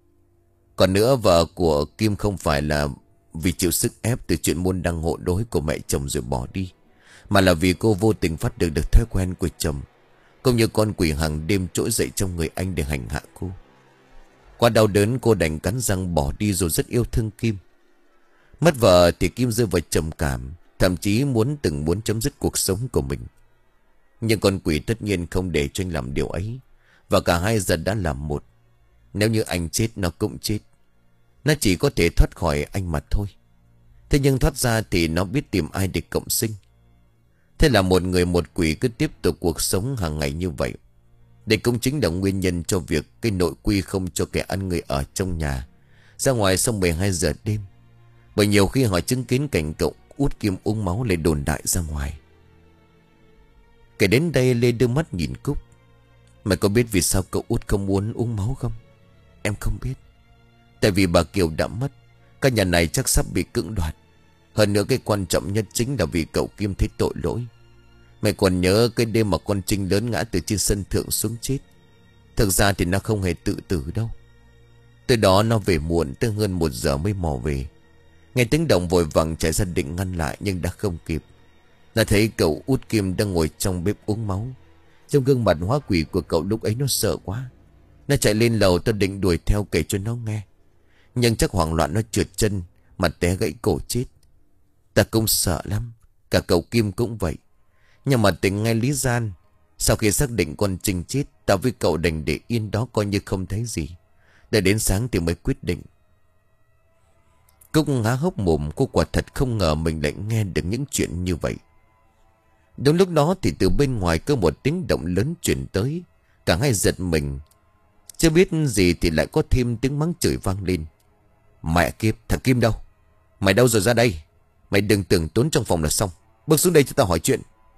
Còn nữa, vợ của Kim không phải là vì chịu sức ép từ chuyện môn đăng hộ đối của mẹ chồng rồi bỏ đi, mà là vì cô vô tình phát được được thói quen của chồng, cũng như con quỷ hàng đêm trỗi dậy trong người anh để hành hạ cô. Qua đau đớn, cô đành cắn răng bỏ đi rồi rất yêu thương Kim. Mất vợ thì Kim rơi vào trầm cảm, thậm chí muốn từng muốn chấm dứt cuộc sống của mình. Nhưng con quỷ tất nhiên không để cho anh làm điều ấy, và cả hai dần đã làm một. Nếu như anh chết, nó cũng chết. Nó chỉ có thể thoát khỏi anh mà thôi. Thế nhưng thoát ra thì nó biết tìm ai để cộng sinh. Thế là một người một quỷ cứ tiếp tục cuộc sống hàng ngày như vậy. Đây cũng chính là nguyên nhân cho việc cái nội quy không cho kẻ ăn người ở trong nhà ra ngoài sau mười hai giờ đêm. Bởi nhiều khi họ chứng kiến cảnh cậu út Kim uống máu lại đồn đại ra ngoài. Kể đến đây, Lê đưa mắt nhìn Cúc. Mày có biết vì sao cậu út không muốn uống máu không? Em không biết. Tại vì bà Kiều đã mất, căn nhà này chắc sắp bị cưỡng đoạt. Hơn nữa cái quan trọng nhất chính là vì cậu Kim thấy tội lỗi. Mày còn nhớ cái đêm mà con Trinh lớn ngã từ trên sân thượng xuống chết. Thực ra thì nó không hề tự tử đâu. Từ đó nó về muộn, tới hơn một giờ mới mò về. Nghe tiếng động vội vàng chạy ra định ngăn lại, nhưng đã không kịp. Nó thấy cậu út Kim đang ngồi trong bếp uống máu. Trong gương mặt hóa quỷ của cậu lúc ấy nó sợ quá. Nó chạy lên lầu, tôi định đuổi theo kể cho nó nghe. Nhưng chắc hoảng loạn nó trượt chân, mặt té gãy cổ chết. Ta cũng sợ lắm, cả cậu Kim cũng vậy. Nhưng mà tính ngay lý gian, sau khi xác định con Trinh chết, ta với cậu đành để yên đó coi như không thấy gì. Để đến sáng thì mới quyết định. Cúc há hốc mồm, cô quả thật không ngờ mình lại nghe được những chuyện như vậy. Đúng lúc đó thì từ bên ngoài có một tiếng động lớn chuyển tới. Cả hai giật mình. Chưa biết gì thì lại có thêm tiếng mắng chửi vang lên. Mẹ kiếp, thằng Kim đâu? Mày đâu rồi, ra đây. Mày đừng tưởng trốn trong phòng là xong. Bước xuống đây cho tao hỏi chuyện.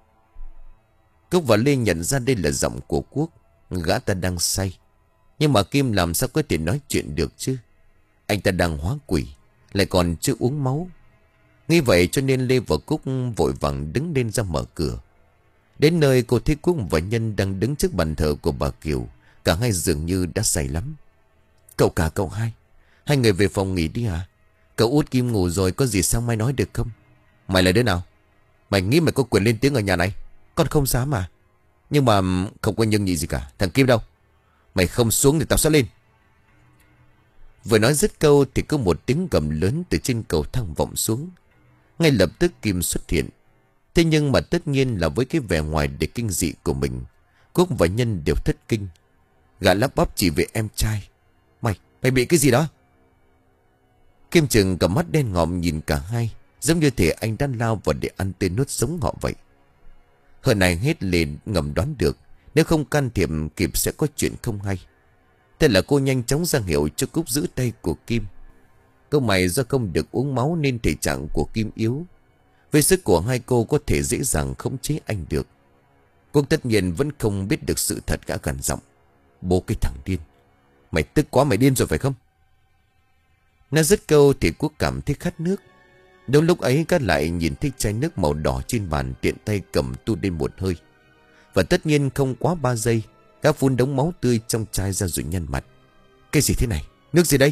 Cúc và Lê nhận ra đây là giọng của Quốc. Gã ta đang say. Nhưng mà Kim làm sao có thể nói chuyện được chứ? Anh ta đang hóa quỷ, lại còn chưa uống máu. Nghĩ vậy cho nên Lê và Cúc vội vàng đứng lên ra mở cửa. Đến nơi cô thấy Cúc và Nhân đang đứng trước bàn thờ của bà Kiều. Cả hai dường như đã say lắm. Cậu cả cậu hai, hai người về phòng nghỉ đi à? Cậu út Kim ngủ rồi, có gì sáng mai nói được không? Mày là đứa nào? Mày nghĩ mày có quyền lên tiếng ở nhà này? Con không dám mà. Nhưng mà không có nhưng nhị gì cả. Thằng Kim đâu? Mày không xuống thì tao sẽ lên. Vừa nói dứt câu thì có một tiếng gầm lớn từ trên cầu thang vọng xuống. Ngay lập tức Kim xuất hiện. Thế nhưng mà tất nhiên là với cái vẻ ngoài để kinh dị của mình, Quốc và Nhân đều thất kinh. Gã lắp bắp chỉ về em trai. Mày, mày bị cái gì đó? Kim Trừng cầm mắt đen ngòm nhìn cả hai, giống như thể anh đang lao vào để ăn tên nuốt sống họ vậy. Hơn này hết lên ngầm đoán được, nếu không can thiệp kịp sẽ có chuyện không hay. Thế là cô nhanh chóng ra hiệu cho Cúc giữ tay của Kim. Câu mày do không được uống máu nên thể trạng của Kim yếu. Với sức của hai cô có thể dễ dàng khống chế anh được. Cúc tất nhiên vẫn không biết được sự thật, gã gằn giọng. Bố cái thằng điên. Mày tức quá, mày điên rồi phải không? Nói dứt câu thì Quốc cảm thấy khát nước. Đâu lúc ấy các lại nhìn thấy chai nước màu đỏ trên bàn, tiện tay cầm tu lên một hơi. Và tất nhiên không quá ba giây, các phun đống máu tươi trong chai ra rồi nhăn mặt. Cái gì thế này? Nước gì đây?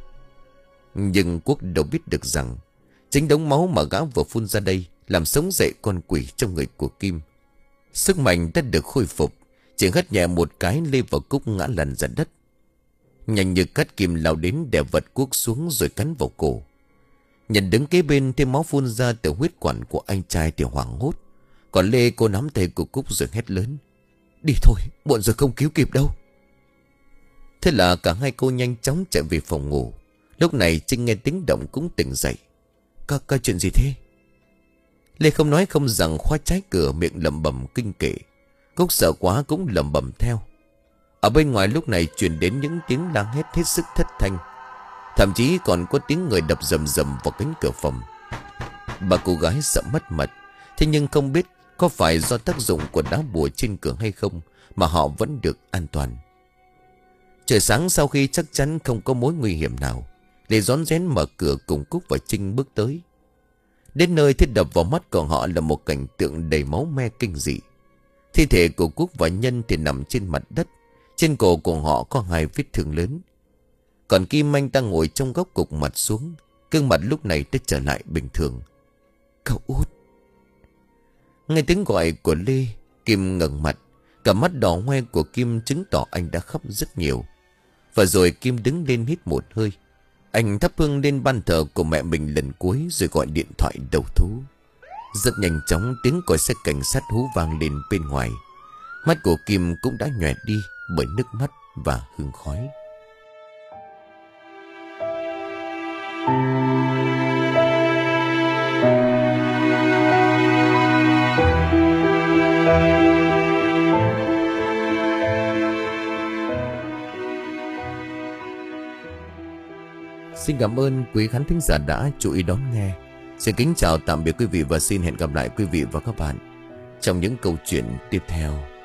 Nhưng Quốc đâu biết được rằng chính đống máu mà gã vừa phun ra đây làm sống dậy con quỷ trong người của Kim. Sức mạnh đã được khôi phục, chỉ hất nhẹ một cái lê vào Cúc ngã lăn ra đất. Nhanh như cắt, Kim lao đến đè vật Quốc xuống rồi cắn vào cổ. Nhận đứng kế bên thêm máu phun ra từ huyết quản của anh trai thì hoảng hốt. Còn Lê cô nắm tay của Cúc rồi hét lớn. Đi thôi, muộn rồi không cứu kịp đâu. Thế là cả hai cô nhanh chóng chạy về phòng ngủ. Lúc này Trinh nghe tiếng động cũng tỉnh dậy. Có, có chuyện gì thế? Lê không nói không rằng, khóa trái cửa, miệng lẩm bẩm kinh kệ. Cúc sợ quá cũng lẩm bẩm theo. Ở bên ngoài lúc này truyền đến những tiếng la hét hết sức thất thanh. Thậm chí còn có tiếng người đập rầm rầm vào cánh cửa phòng. Bà cô gái sợ mất mật. Thế nhưng không biết có phải do tác dụng của đá bùa trên cửa hay không mà họ vẫn được an toàn. Trời sáng sau khi chắc chắn không có mối nguy hiểm nào, Lê rón rén mở cửa cùng Cúc và Trinh bước tới. Đến nơi thì đập vào mắt của họ là một cảnh tượng đầy máu me kinh dị. Thi thể của Cúc và Nhân thì nằm trên mặt đất. Trên cổ của họ có hai vết thương lớn. Còn Kim Anh đang ngồi trong góc gục mặt xuống, gương mặt lúc này đã trở lại bình thường. Cậu út. Nghe tiếng gọi của Lê, Kim ngẩng mặt. Cả mắt đỏ hoe của Kim chứng tỏ anh đã khóc rất nhiều. Và rồi Kim đứng lên hít một hơi. Anh thắp hương lên ban thờ của mẹ mình lần cuối rồi gọi điện thoại đầu thú. Rất nhanh chóng tiếng còi xe cảnh sát hú vang lên bên ngoài. Mắt của Kim cũng đã nhòe đi bởi nước mắt và hương khói. Xin cảm ơn quý khán thính giả đã chú ý đón nghe. Xin kính chào tạm biệt quý vị và xin hẹn gặp lại quý vị và các bạn trong những câu chuyện tiếp theo.